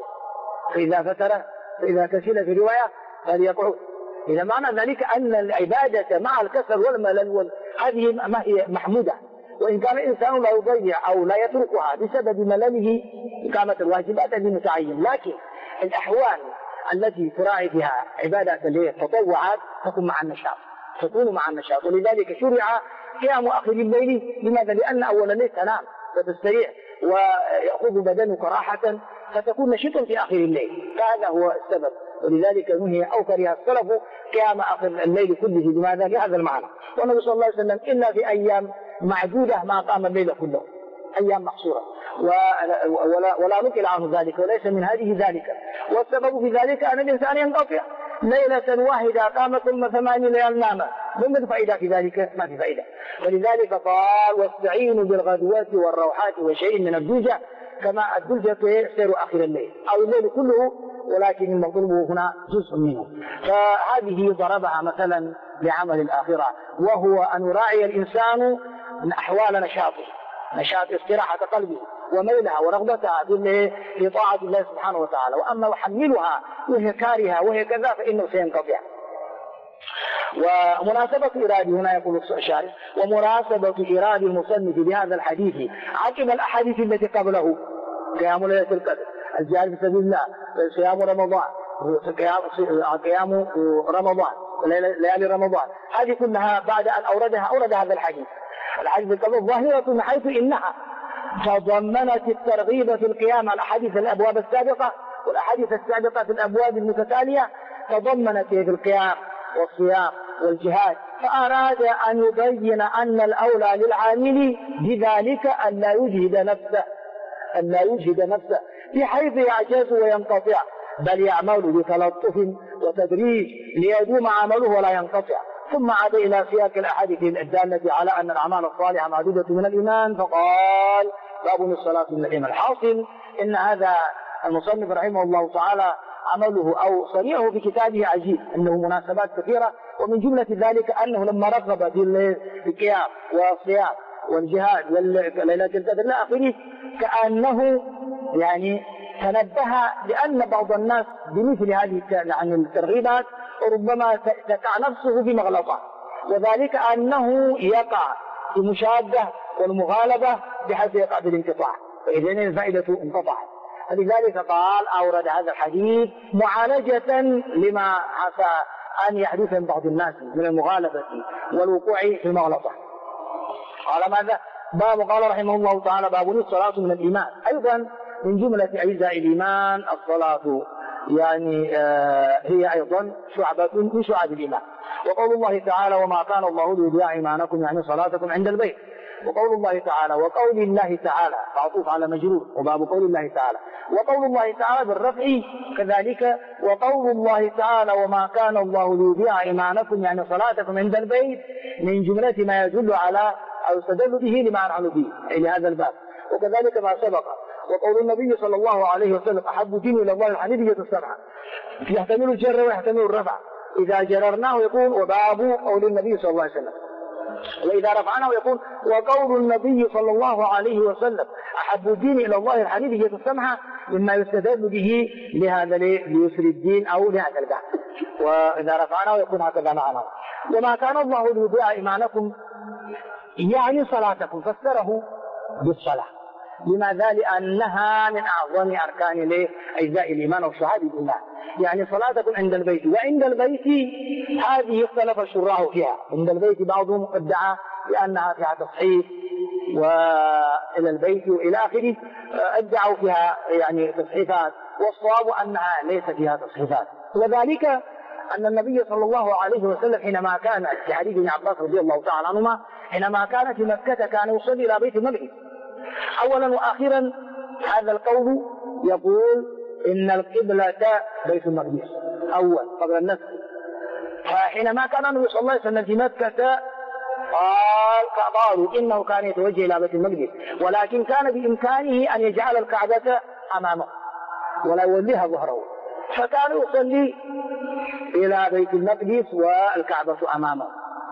فإذا كسل في رواية فليقعد. إذا معنى ذلك أن العبادة مع الكسل والملل هذه ما هي محمودة، وإن كان الإنسان لا يضيع أو لا يتركها بسبب ملله إقامة الواجبات هذه متعين، لكن الأحوال التي تراعي فيها عبادة التطوعات تكون مع النشاط. ولذلك شرع قيام آخر الليل. لماذا؟ لأن أول الليل تنام وتستريح ويأخذ بدنك راحة فتكون نشيطا في آخر الليل، فهذا هو السبب. ولذلك نهي أو كره السلف قيام آخر الليل كله. لماذا؟ لهذا المعنى. والنبي صلى الله عليه وسلم إلا في أيام معدودة ما قام الليل كله، أيام محصورة، ولا نقل عنه ذلك وليس من هذه ذلك. والسبب في ذلك أن الإنسان ينقطع ليلة واحدة قام ثم 8 ليال نام، من فائدة في ذلك؟ ما في فائدة. ولذلك قال واستعينوا بالغدوات والروحات وشيء من الدوجة، كما الدوجة سير آخر الليل أو الليل كله، ولكن المطلوب هنا جزء منه. فهذه ضربها مثلا لعمل الآخرة، وهو أن يراعي الإنسان من أحوال نشاط استراحة قلبه وميلها ورغبتها في طاعة الله سبحانه وتعالى. وأما يحملها وهي كارهة وهي كذا فإنه سينقطع. ومناسبة إرادة هنا يقول الشارح ومناسبة إرادة المصنف بهذا الحديث عقب الأحاديث التي قبله: قيام ليلة القدر، الجهاد في سبيل الله، صيام رمضان، قيام رمضان، ليالي رمضان، هذه كلها بعد أن أورد هذا الحديث. الحديث القبل ظاهرة من حيث إنها تضمنت الترغيب في القيام. الأحاديث الأبواب السابقة والأحاديث السابقة في الأبواب المتتالية تضمنت في القيام والصيام والجهاد، فأراد أن يبين أن الأولى للعامل بذلك أن لا يجهد نفسه بحيث يعجز وينقطع، بل يعمل بتلطف وتدريج ليدوم عمله ولا ينقطع. ثم عاد إلى سياق الأحاديث الدالة على أن الأعمال الصالحة معدودة من الإيمان، فقال: باب الصلاة من الإيمان. الحاصل إن هذا المصنف رحمه الله تعالى عمله أو صنيعه في كتابه عجيب، أنه مناسبات كثيرة، ومن جملة ذلك أنه لما رغب في القيام والصيام والجهاد وليلة القدر إلى آخره كأنه يعني تنبه لأن بعض الناس بمثل هذه الترغيبات ربما تقع نفسه بمغلطة، وذلك أنه يقع في المشادة والمغالبة بحيث يقع بالانقطاع، فإذن الفائدة انقطعت. فلذلك قال أورد هذا الحديث معالجة لما عسى أن يحدث من بعض الناس من المغالبة والوقوع في المغلطة. قال ماذا؟ قال رحمه الله تعالى: باب الصلاة من الإيمان. أيضا من جملة أجزاء الإيمان الصلاة، يعني هي أيضا شعبة من شعب الإيمان. وقول الله تعالى: وما كان الله ليضيع إيمانكم، يعني صلاتكم عند البيت. وقول الله تعالى وقول الله تعالى معطوف على مجرور، وباب قول الله تعالى. وقول الله تعالى بالرفع كذلك. وقول الله تعالى: وما كان الله ليضيع إيمانكم، يعني صلاتكم عند البيت، من جملة ما يدل على أو يستدل به لما نعلم به لهذا الباب. وكذلك ما سبق. وقول النبي صلى الله عليه وسلم: أحب الدين إلى الله الحنيفية السمحة، يحتمل الجر ويحتمل الرفع. إذا جررناه يكون وباب قول النبي صلى الله عليه وسلم، وإذا رفعناه يكون وقول النبي صلى الله عليه وسلم: أحب الدين إلى الله الحنيفية السمحة، مما يستدل به لهذا ليسر الدين أو لهذا الباب. وإذا رفعناه يكون هكذا معناه. وما كان الله ليضيع إيمانكم، يعني صلاتكم، فسره بالصلاة. لماذا؟ لأنها من أعظم أركان أجزاء الإيمان وشعائر الإيمان، يعني صلاتكم عند البيت. وعند البيت هذه اختلف الشراح فيها. عند البيت بعضهم ادعى بأنها فيها تصحيف، وإلى البيت وإلى آخره ادعوا فيها يعني تصحيفات، والصواب أنها ليس فيها تصحيفات. وذلك أن النبي صلى الله عليه وسلم حينما كان في حديث ابن عباس رضي الله تعالى عنهما حينما كان في مكة كان يصلي إلى بيت المقدس أولا وآخرا. هذا القول يقول إن القبلة بيت المقدس أول قبل النسخ. فحينما كان النبي صلى الله عليه وسلم في مكة قالوا إنه كان يتوجه إلى بيت المقدس، ولكن كان بإمكانه أن يجعل الكعبة أمامه ولا يوليها ظهره، فكان يصلي إلى بيت المقدس والكعبة أمامه.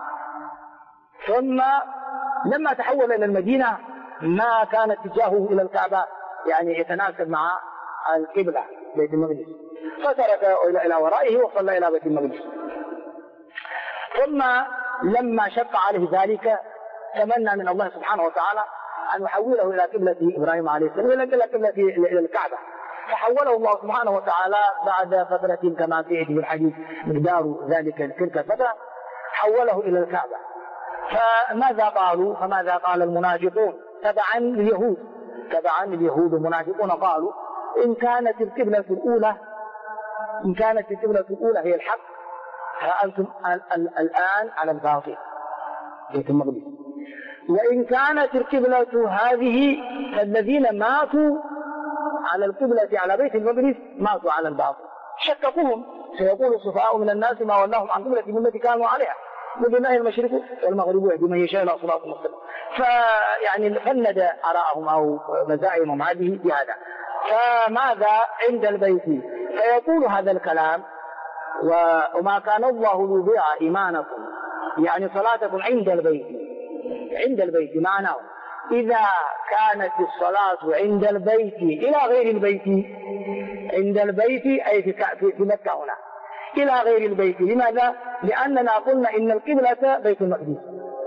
ثم لما تحول إلى المدينة ما كان اتجاهه إلى الكعبة يعني يتناسب مع القبلة بيت المقدس، فترك إلى ورائه وصلى إلى بيت المقدس. ثم لما شق عليه ذلك تمنى من الله سبحانه وتعالى أن يحوله إلى قبلة إبراهيم عليه السلام، إلى قبلة إلى الكعبة. فحوله الله سبحانه وتعالى بعد فترة كما في الحديث مقدار ذلك تلك الفترة، حوله إلى الكعبة. فماذا قال المنافقون تبعا لليهود المنافقون قالوا إن كانت القبلة الأولى هي الحق فأنتم الآن على الباطل بيت المقدس، وإن كانت القبلة هذه فالذين ماتوا على القبلة على بيت المقدس ماتوا على الباطل. شككوهم، سيقول السفهاء من الناس ما ولاهم عن قبلتهم التي كانوا عليها ولله المشرق والمغرب يهدي من يشاء إلى صراط مستقيم. فيعني فند آراءهم أو مزاعمهم هذه بهذا. فماذا عند البيت؟ فيقول هذا الكلام وما كان الله ليضيع إيمانكم، يعني صلاتكم عند البيت معناه إذا كانت الصلاة عند البيت إلى غير البيت، عند البيت أي في مكة هنا إلى غير البيت. لماذا؟ لأننا قلنا إن القبلة بيت المقدس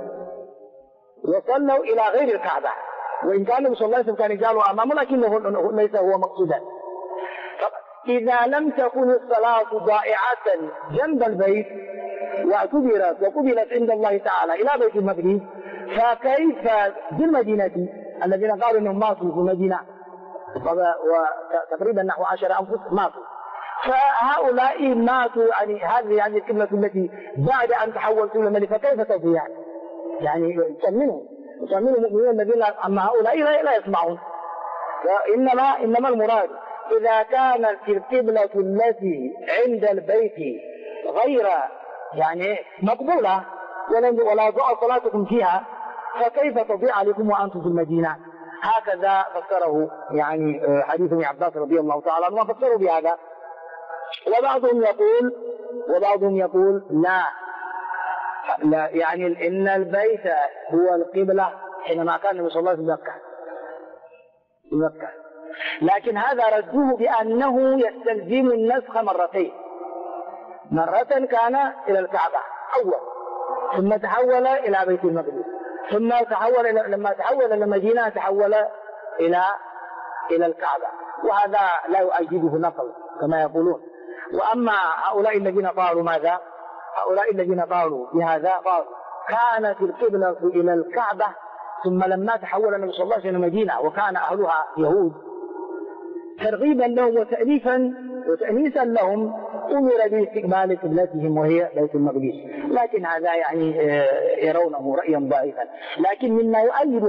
وصلوا إلى غير الكعبة، وإن كان النبي صلى الله عليه وسلم كان يجعله أمامه لكنه ليس هو مقصودا. إذا لم تكن الصلاة ضائعة جنب البيت واعتبرت وقبلت عند الله تعالى إلى بيت المقدس، فكيف بالمدينة الذين قالوا إنهم ماتوا في المدينة وتقريبا نحو 10 أنفس ماتوا، فهؤلاء ماتوا هذه القبلة التي بعد أن تحولت إلى المدينة فكيف تضيع؟ يعني يطمنوا المؤمنين الذين أما هؤلاء لا يسمعون. إنما المراد إذا كانت القبلة التي عند البيت غير مقبولة ولا ضاع صلاتكم فيها فكيف تضيع عليكم وأنتم في المدينة؟ هكذا فسره حديث ابن عباس رضي الله تعالى عنه فسروا بهذا. وبعضهم يقول لا إن البيت هو القبلة حينما كان النبي صلى الله عليه وسلم في مكة، لكن هذا ردوه بأنه يستلزم النسخ مرتين، مرة كان إلى الكعبة أول ثم تحول إلى بيت المقدس ثم لما تحول إلى المدينة تحول إلى الكعبة، وهذا لا يؤيده نقل كما يقولون. وأما هؤلاء الذين قالوا ماذا؟ هؤلاء الذين قالوا بهذا قالوا كانت القبلة إلى الكعبة ثم لما تحول النبي صلى الله عليه وسلم المدينة وكان أهلها يهود ترغيبا لهم وتأنيسا لهم أمر باستقبال قبلتهم وهي بيت المقدس، لكن هذا يرونه رأيا ضعيفا. لكن مما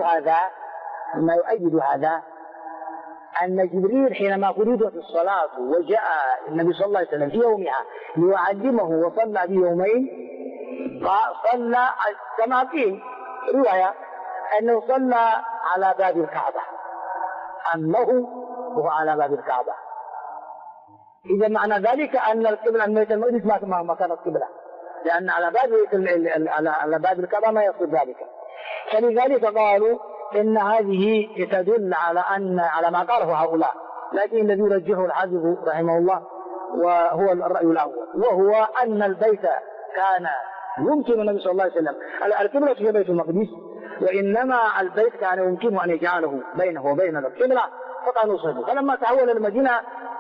يؤيد هذا أن جبريل حينما فرضت الصلاة وجاء النبي صلى الله عليه وسلم في يومها ليعلمه وصلى بيومين صلى كما في رواية أنه صلى على باب الكعبة، أنه هو على باب الكعبة. إذا معنى ذلك أن القبلة عن بيت المقدس ما كانت قبلة، لأن على باب الكعبة ما يصير ذلك. فلذلك قالوا إن هذه تدل على ما قاله هؤلاء، لكن الذي يرجحه الحافظ رحمه الله وهو الرأي الأول، وهو أن البيت كان يمكن النبي صلى الله عليه وسلم القبلة في بيت المقدس، وإنما البيت كان يمكن أن يجعله بينه وبين القبلة فكانوا صدوا. فلما تحول المدينة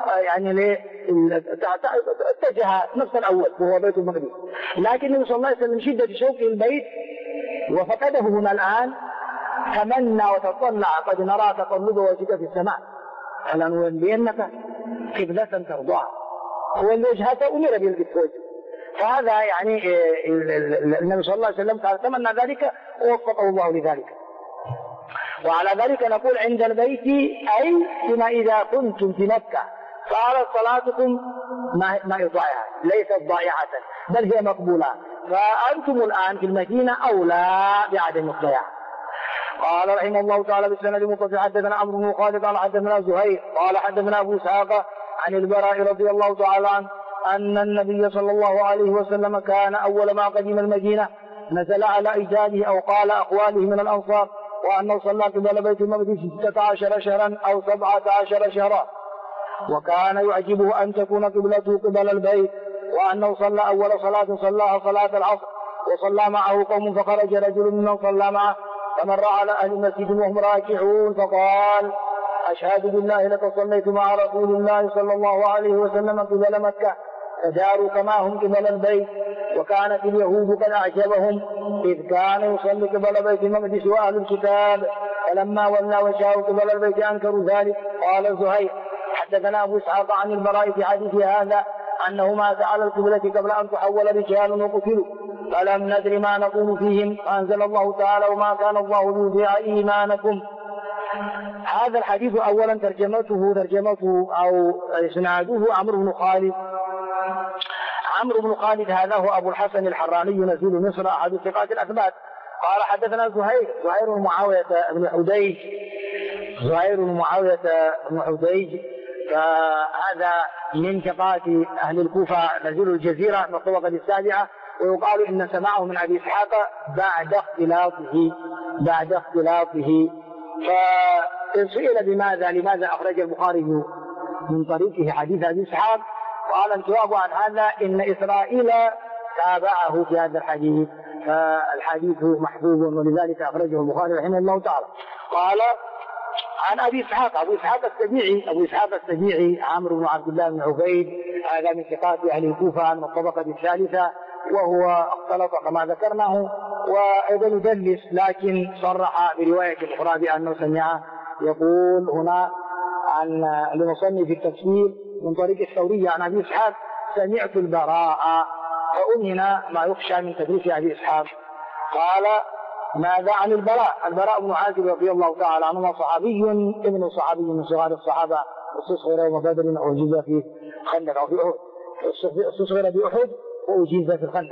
اتجه نفس الأول وهو بيت المقدس، لكن النبي صلى الله عليه وسلم من شدة شوقه البيت وفقده هنا الآن تمنى وتطلع قد نرى تقلب وجهك في السماء فلنولينك قبلة ترضاها، هو الوجهة أمر بالوجه. فهذا النبي صلى الله عليه وسلم قال تمنى ذلك ووفقه الله لذلك. وعلى ذلك نقول عند البيت أي فيما إذا كنتم في مكة صارت صلاتكم ما ضائعة، ليست ضائعة بل هي مقبولة، فأنتم الآن في المدينة أولى بعدم الضياع. قال رحمه الله تعالى بالسند المتصل حدثنا عمرو بن خالد قال حدثنا زهير قال حدثنا أبو إسحاق عن البراء رضي الله تعالى عنه أن النبي صلى الله عليه وسلم كان أول ما قدم المدينة نزل على أجداده أو قال أخواله من الأنصار، وأنه صلى قبل بيت المقدس 16 شهرا أو 17 شهرا، وكان يعجبه أن تكون قبلته قبل البيت، وأنه صلى أول صلاة صلاها صلاة العصر وصلى معه قوم فخرج رجل ممن صلى معه فمر على أهل المسجد وهم راكعون فقال أشهد بالله لقد صليت مع رسول الله صلى الله عليه وسلم قبل مكة فداروا كما هم قبل البيت، وكانت اليهود قد أعجبهم إذ كان يصلي قبل بيت المقدس وأهل الكتاب، فلما ولى وجهه قبل البيت أنكروا ذلك. قال زهير حدثنا أبو إسحاق عن البراء في حديث هذا أنه مات على القبلة قبل أن تحول رجال وقتلوا، فلم ندر ما نقول فيهم، فأنزل الله تعالى وما كان الله ليضيع إيمانكم. هذا الحديث أولا ترجمته أو إسناده عمرو بن خالد. عمرو بن خالد هذا هو أبو الحسن الحراني نزيل مصر أحد الثقات الأثبات. قال حدثنا زهير بن معاوية بن حديج فهذا من ثقات أهل الكوفة نزيل الجزيرة من الطبقة السابعة، ويقال إن سمعه من أبي إسحاق بعد اختلاطه. فسئل لماذا أخرج البخاري من طريقه حديث أبي إسحاق، قال الجواب عن هذا إن إسرائيل تابعه في هذا الحديث، فالحديث محفوظ ولذلك أخرجه البخاري رحمه الله تعالى. قال عن أبي إسحاق السبيعي عمرو بن عبد الله بن عبيد، هذا من ثقات أهل الكوفة من الطبقة الثالثة، وهو اختلط كما ذكرناه وأيضا يدلس، لكن صرح برواية أخرى بأنه سمع يقول هنا عن المصنف في التفسير من طريق الثورية عن أبي إسحاق سمعت البراء، فأمن ما يخشى من تدريس أبي إسحاق. قال ماذا عن البراء بن عازب رضي الله تعالى عنه ابن صحابي من صغار الصحابة، استصغر يوم بدر وأجيز في خندق أو في أحد، استصغر في أحد وأجيز في الخندق.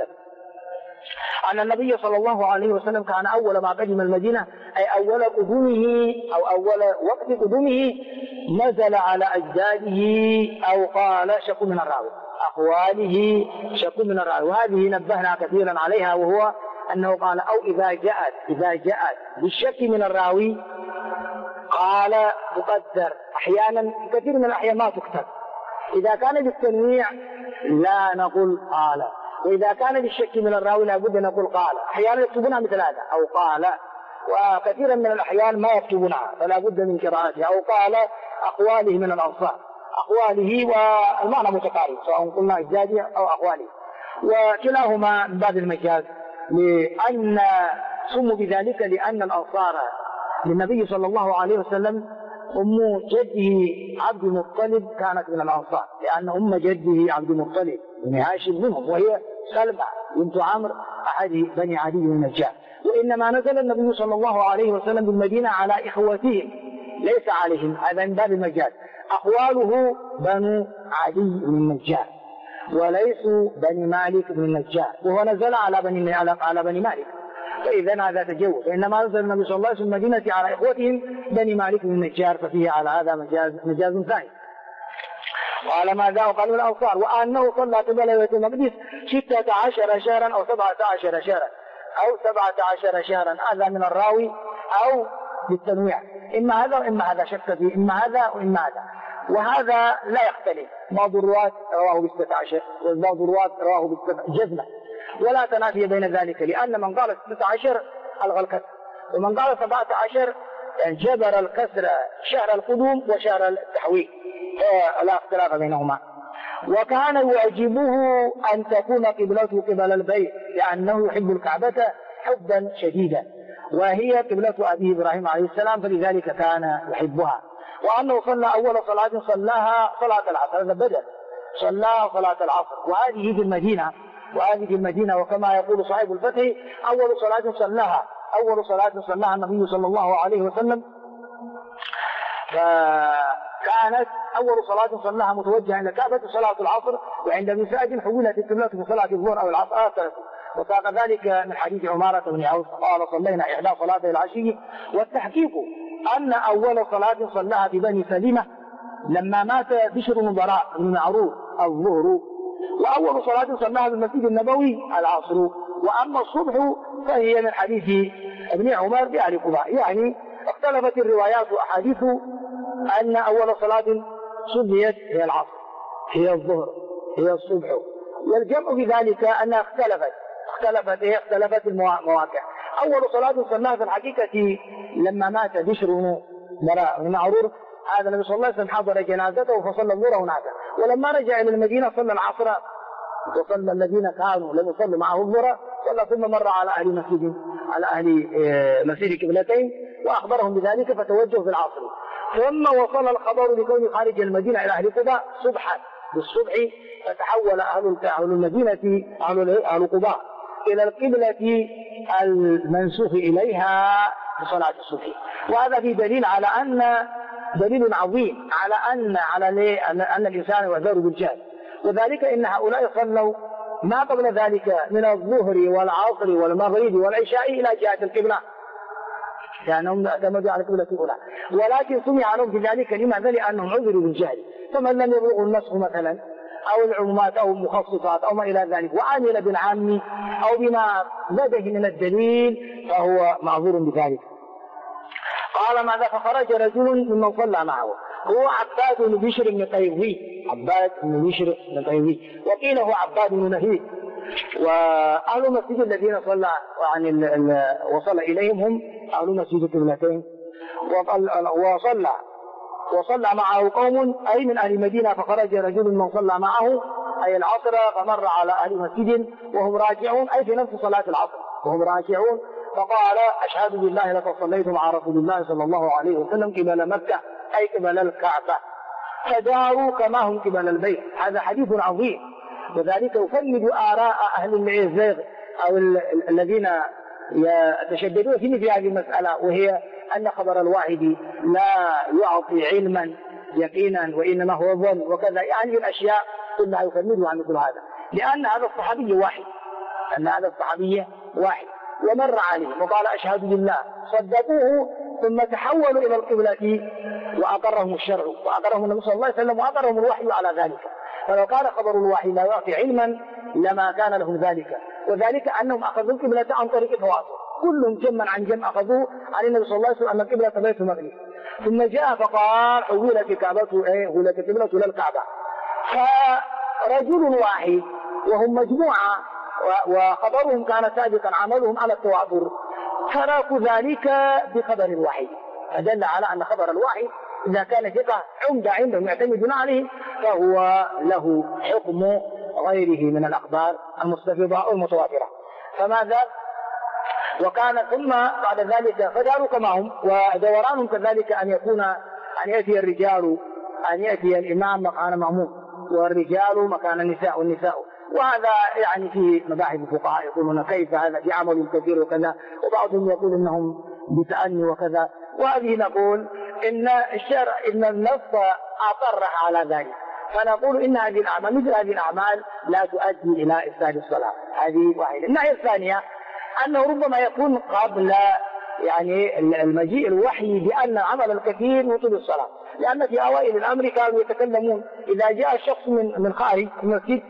أن النبي صلى الله عليه وسلم كان أول ما قدم المدينة أي أول قدومه أو أول وقت قدومه نزل على أجداده، أو قال شك من الراوي، أقواله شك من الراوي، وهذه نبهنا كثيرا عليها، وهو أنه قال أو إذا جاءت بالشك من الراوي قال مقدر، أحيانا كثير من الأحيان ما تكتب، إذا كان بالتنويع لا نقول قال، وإذا كان بالشك من الراوي لابد أن نقول قال، أحيانا يكتبونها مثل هذا أو قال، وكثيرا من الأحيان ما يكتبونها فلا بد من قراءتها، أو قال أقواله من الأنصار، أقواله والمعنى متقارب سواء قلنا أجداده أو أقواله، وكلاهما من باب المجاز، لأن سموا بذلك لأن الأنصار للنبي صلى الله عليه وسلم أم جده عبد المطلب كانت من الأنصار، لأن أم جده عبد المطلب بن هاشم منهم، وهي سلمى بنت عمرو أحد بني عدي بن النجار. وإنما نزل النبي صلى الله عليه وسلم بالمدينة على إخوتهم ليس عليهم، هذا من باب المجاز، أخواله بنو عدي بن النجار وليسوا بني مالك بن النجار، وهو نزل على بني مالك، فإذا هذا تجوز، وإنما نزل النبي صلى الله عليه وسلم المدينة على إخوتهم بني مالك بن النجار، ففيه على هذا مجاز ثاني. وعلى ماذا قالوا الأنصار وأنه صلى قبل بيت المقدس 16 شهرا أو 17 شهرا، هذا من الراوي أو بالتنويع، إما هذا وإما هذا، شك فيه إما هذا وإما هذا، وهذا لا يختلف، بعض الرواة رواه ب16 وبعض الرواة رواه جزمة، ولا تنافي بين ذلك، لأن من قال 16 ألغى الكسر، ومن قال 17 جبر الكسر شهر القدوم وشهر التحويل، لا اختلاف بينهما. وكان يعجبه أن تكون قبلته قبل البيت، لأنه يحب الكعبة حبا شديدا، وهي قبلة أبيه إبراهيم عليه السلام، فلذلك كان يحبها. وأنه صلى أول صلاة صلاها صلاة العصر، هذا بدل صلاها صلاة العصر، وهذه في المدينة، وكما يقول صاحب الفتح أول صلاة صلاها النبي صلى الله عليه وسلم، فكانت أول صلاة صلاها متوجهة إلى الكعبة صلاة العصر، وعند مساجد حولت القبلة في صلاة الظهر أو العصر، وساق ذلك من حديث عمارة بن عوف قال صلينا إحدى صلاتي العشي. والتحقيق أن أول صلاة صلاها في بني سلمة لما مات بشر بن براء بن معروف الظهر، وأول صلاة صلاها بالمسجد النبوي العصر، وأما الصبح فهي من حديث ابن عمر بأهل قباء. يعني اختلفت الروايات وأحاديث أن أول صلاة صليت هي العصر، هي الظهر، هي الصبح، والجمع بذلك أنها اختلفت المواقع. أول صلاة صلاها في الحقيقة لما مات بشر بن براء بن معروف هذا النبي صلى الله عليه وسلم حضر جنازته فصلى الظهر هناك، ولما رجع إلى المدينة صلى العصر، وصلى الذين كانوا لم يصلوا معه الظهر صلى، ثم مر على أهل مسجد قبلتين وأخبرهم بذلك فتوجهوا في العصر. ثم وصل الخبر بكون خارج المدينة إلى أهل قباء صبحا بالصبح، فتحول أهل المدينة أهل قباء إلى القبلة المنسوخ إليها بصلاة الصبح. وهذا في دليل عظيم على أن الإنسان يعذر بالجهل، وذلك إن هؤلاء صلوا ما قبل ذلك من الظهر والعصر والمغرب والعشاء إلى جهة القبلة، لأنهم اعتمدوا على القبلة الأولى، ولكن سمع لهم في ذلك لماذا؟ لأنهم عذروا بالجهل. فمن لم يبلغ النسخ مثلا أو العمومات أو المخصصات أو ما إلى ذلك وعمل بالعام أو بما لديه من الدليل فهو معذور بذلك. قال ماذا؟ فخرج رجل ممن صلى معه هو عباد بن بشر بن طيوي، وقيل هو عباد بن نهيد. وأهل المسجد الذين صلى وصل إليهم هم أهل مسجد القبلتين، وصلى معه قوم أي من أهل المدينة، فخرج رجل من صلى معه أي العصر فمر على أهل مسجد وهم راجعون، أي في نفس صلاة العصر وهم راجعون، فقال أشهد بالله لقد صليت مع رسول الله صلى الله عليه وسلم قبل مكة أي قبل الكعبة، فداروا كما هم قبل البيت. هذا حديث عظيم، وذلك يفند آراء أهل الزيغ أو الذين يتشددون في مثل هذه المسألة، وهي أن خبر الواحد لا يعطي علما يقينا وإنما هو ظن وكذا، يعني الأشياء كلها يفندها عن مثل هذا، لأن هذا الصحابي واحد ومر عليه وقال أشهد بالله، صدقوه ثم تحولوا إلى القبلة وأقرهم الشرع وأقرهم النبي صلى الله عليه وسلم وأقرهم الوحي على ذلك. فلو كان خبر الوحي لا يعطي علما لما كان لهم ذلك، وذلك أنهم أخذوا القبلة عن طريق التواصل، كلهم جمعا عن جمع أخذوه عن النبي صلى الله عليه وسلم أن القبلة بيت المقدس، ثم جاء فقال حولت الكعبة ولت القبلة للكعبة. فرجل واحد وهم مجموعة وخبرهم كان سابقا عملهم على التواتر تركوا ذلك بخبر الوحي، فدل على أن خبر الوحي إذا كان ثقة عمدة عندهم يعتمدون عليه فهو له حكم غيره من الأخبار المستفيضة أو المتواترة. فماذا؟ وكان ثم بعد ذلك فداروا كما هم، ودورانهم كذلك أن يأتي الرجال أن يأتي الإمام مكان مأموم والرجال مكان النساء والنساء، وهذا يعني في مباحث الفقهاء يقولون كيف هذا في عمل كثير وكذا، وبعضهم يقول إنهم بتأني وكذا، وهذه نقول إن الشرع إن النص أصرح على ذلك، فنقول إن هذه الأعمال مثل هذه الأعمال لا تؤدي إلى إفساد الصلاة. هذه واحدة. الناحية الثانية أنه ربما يكون قبل يعني المجيء الوحي بأن عمل الكثير يطيل الصلاة، لأن في أوائل الأمر كانوا يتكلمون إذا جاء الشخص من خارج المسجد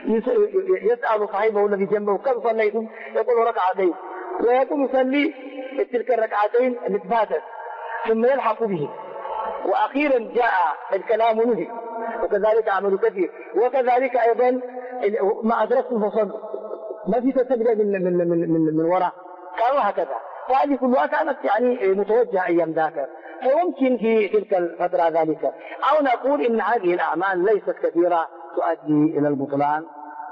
يسأل صاحبه الذي جنبه كم صليتم؟ يقول ركعتين، ويقول يصلي تلك الركعتين التي فاتت ثم يلحق به، وأخيرا جاء الكلام منه، وكذلك عمل كثير، وكذلك أيضا ما أدركتم فصلوا، ما في تسبب من وراء، كانوا هكذا. وهذه كلها كانت يعني متوجهة أيام ذاك، فيمكن في تلك الفترة ذلك، أو نقول إن هذه الأعمال ليست كثيرة تؤدي إلى البطلان،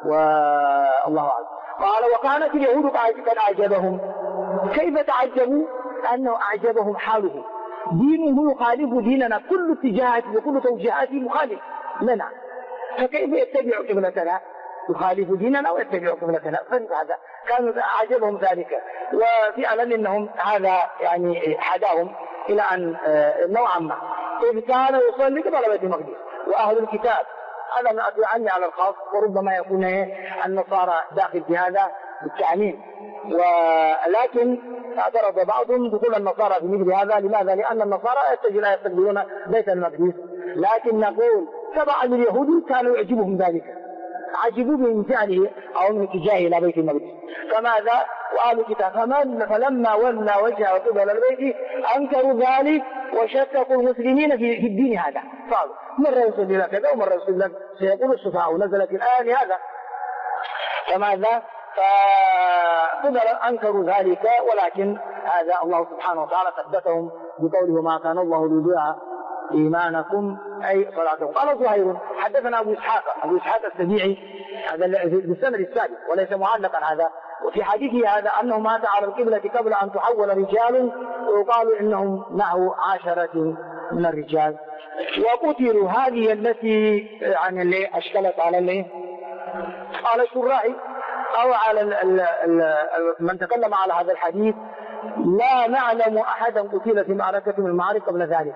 والله أعلم. قال وكانت اليهود قد أعجبهم، كيف تعجبوا؟ أنه أعجبهم حاله، دينه يخالف ديننا، كل اتجاهاته وكل توجيهاته مخالف لنا، فكيف يتبع قبلتنا؟ يخالف ديننا ويتبع قبلتنا، فهذا كانوا أعجبهم ذلك، وفعلا إنهم هذا يعني حداهم إلى أن نوعا ما إذ كان يصلي قبل بيت المقدس. وأهل الكتاب هذا ما أتي عني على الخاص، وربما يكون النصارى داخل في هذا بالتعميم، ولكن اعترض بعضهم دخول النصارى في مثل هذا. لماذا؟ لأن النصارى لا يستقبلون بيت المقدس، لكن نقول تبع اليهود كانوا يعجبهم ذلك، عجبوا من فعله أو من اتجاهه إلى بيت المقدس. فماذا؟ وأهل الكتاب فلما ولى وجهه قبل البيت أنكروا ذلك وشككوا المسلمين في الدين هذا، قالوا مرة يصلي لك كذا ومرة يصلي لك، سيقول السفهاء، نزلت الآية لهذا. فماذا؟ أنكروا ذلك، ولكن هذا الله سبحانه وتعالى ثبتهم بقوله ما كان الله ليضيع إيمانكم أي صلاتكم. قال زهير حدثنا أبو إسحاق السبيعي هذا بالسند السابق وليس معلقا هذا، وفي حديثه هذا أنه مات على القبلة قبل أن تحول رجال وقالوا إنهم معه 10 من الرجال وقتلوا. هذه التي يعني اللي أشكلت على الشراعي أو على من تكلم على هذا الحديث، لا نعلم أحدا قتل في معركة من المعارك قبل ذلك.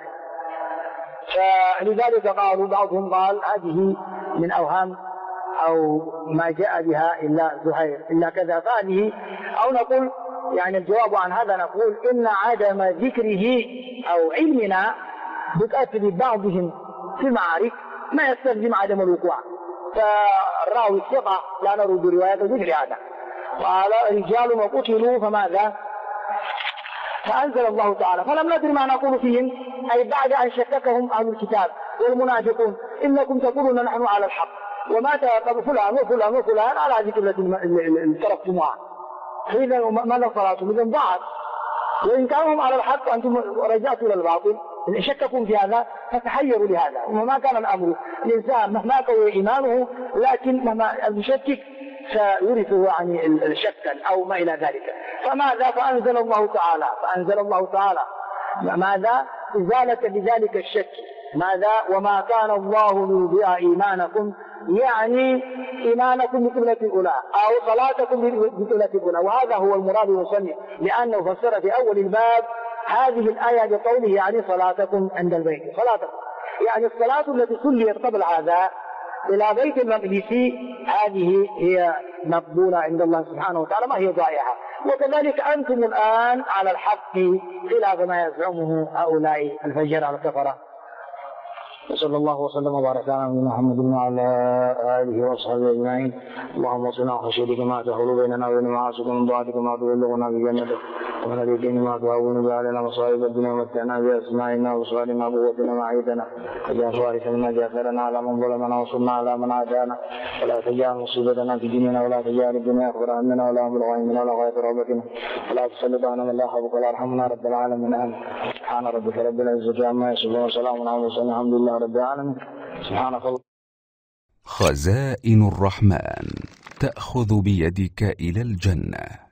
فلذلك قالوا بعضهم قال هذه من أوهام أو ما جاء بها إلا زهير إلا كذا فهذه، أو نقول يعني الجواب عن هذا نقول إن عدم ذكره أو علمنا بقتل بعضهم في المعارك ما يستلزم عدم الوقوع، فالراوي الثقة لا نرد رواية ذكر هذا. وقال رجال وقتلوا فماذا؟ فأنزل الله تعالى فلم ندر ما نقول فيهم، أي بعد أن شككهم أهل الكتاب والمنافقون إنكم تقولون نحن على الحق وما تقول فلان وفلان وفلان على هذه التي تركتموها، فإذا ماذا صلاتهم؟ إذا ضاعت. وإن كانوا هم على الحق أنتم رجعتوا إلى الباطل، إن شككم في هذا فتحيروا لهذا. وما كان الأمر الإنسان مهما قوي إيمانه لكن مهما المشكك سيورثه عن الشك أو ما إلى ذلك. فماذا؟ فأنزل الله تعالى ماذا؟ إزالة لذلك الشك. ماذا؟ وما كان الله ليضيع إيمانكم، يعني إيمانكم بقبلة الأولى أو صلاتكم بقبلة الأولى. وهذا هو المراد المصنف، لأنه فسر في أول الباب هذه الآية بقوله يعني صلاتكم عند البيت، صلاتكم يعني الصلاة التي صليت قبل هذا إلى بيت المقدس هذه هي مقبولة عند الله سبحانه وتعالى، ما هي ضائعة. وكذلك أنتم الآن على الحق خلاف ما يزعمه هؤلاء الفجر على الكفرة. وصلى الله وسلم وبارك على نبينا محمد وعلى آله وصحبه أجمعين. اللهم اصلنا خشيتك ما تحول بيننا وبين معاصيك ومن طاعتك ما تبلغنا بجنتك ومن اليقين ما تهون به علينا مصائب الدنيا ومتعنا بأسماعنا وأبصارنا وقوتنا ما أحييتنا واجعل وارثا منا واجعل ثارنا على من ظلمنا وانصرنا على من عادانا ولا تجعل مصيبتنا في ديننا ولا تجعل الدنيا أكبر همنا ولا مبلغ علمنا ولا غاية رغبتنا ولا تسلط علينا من لا يخافك ولا يرحمنا رب العالمين. آمين. سبحان ربك رب العزة عما يصفون وسلام على المرسلين الحمد لله رب العالمين. سبحانك الله. خزائن الرحمن تأخذ بيدك إلى الجنة.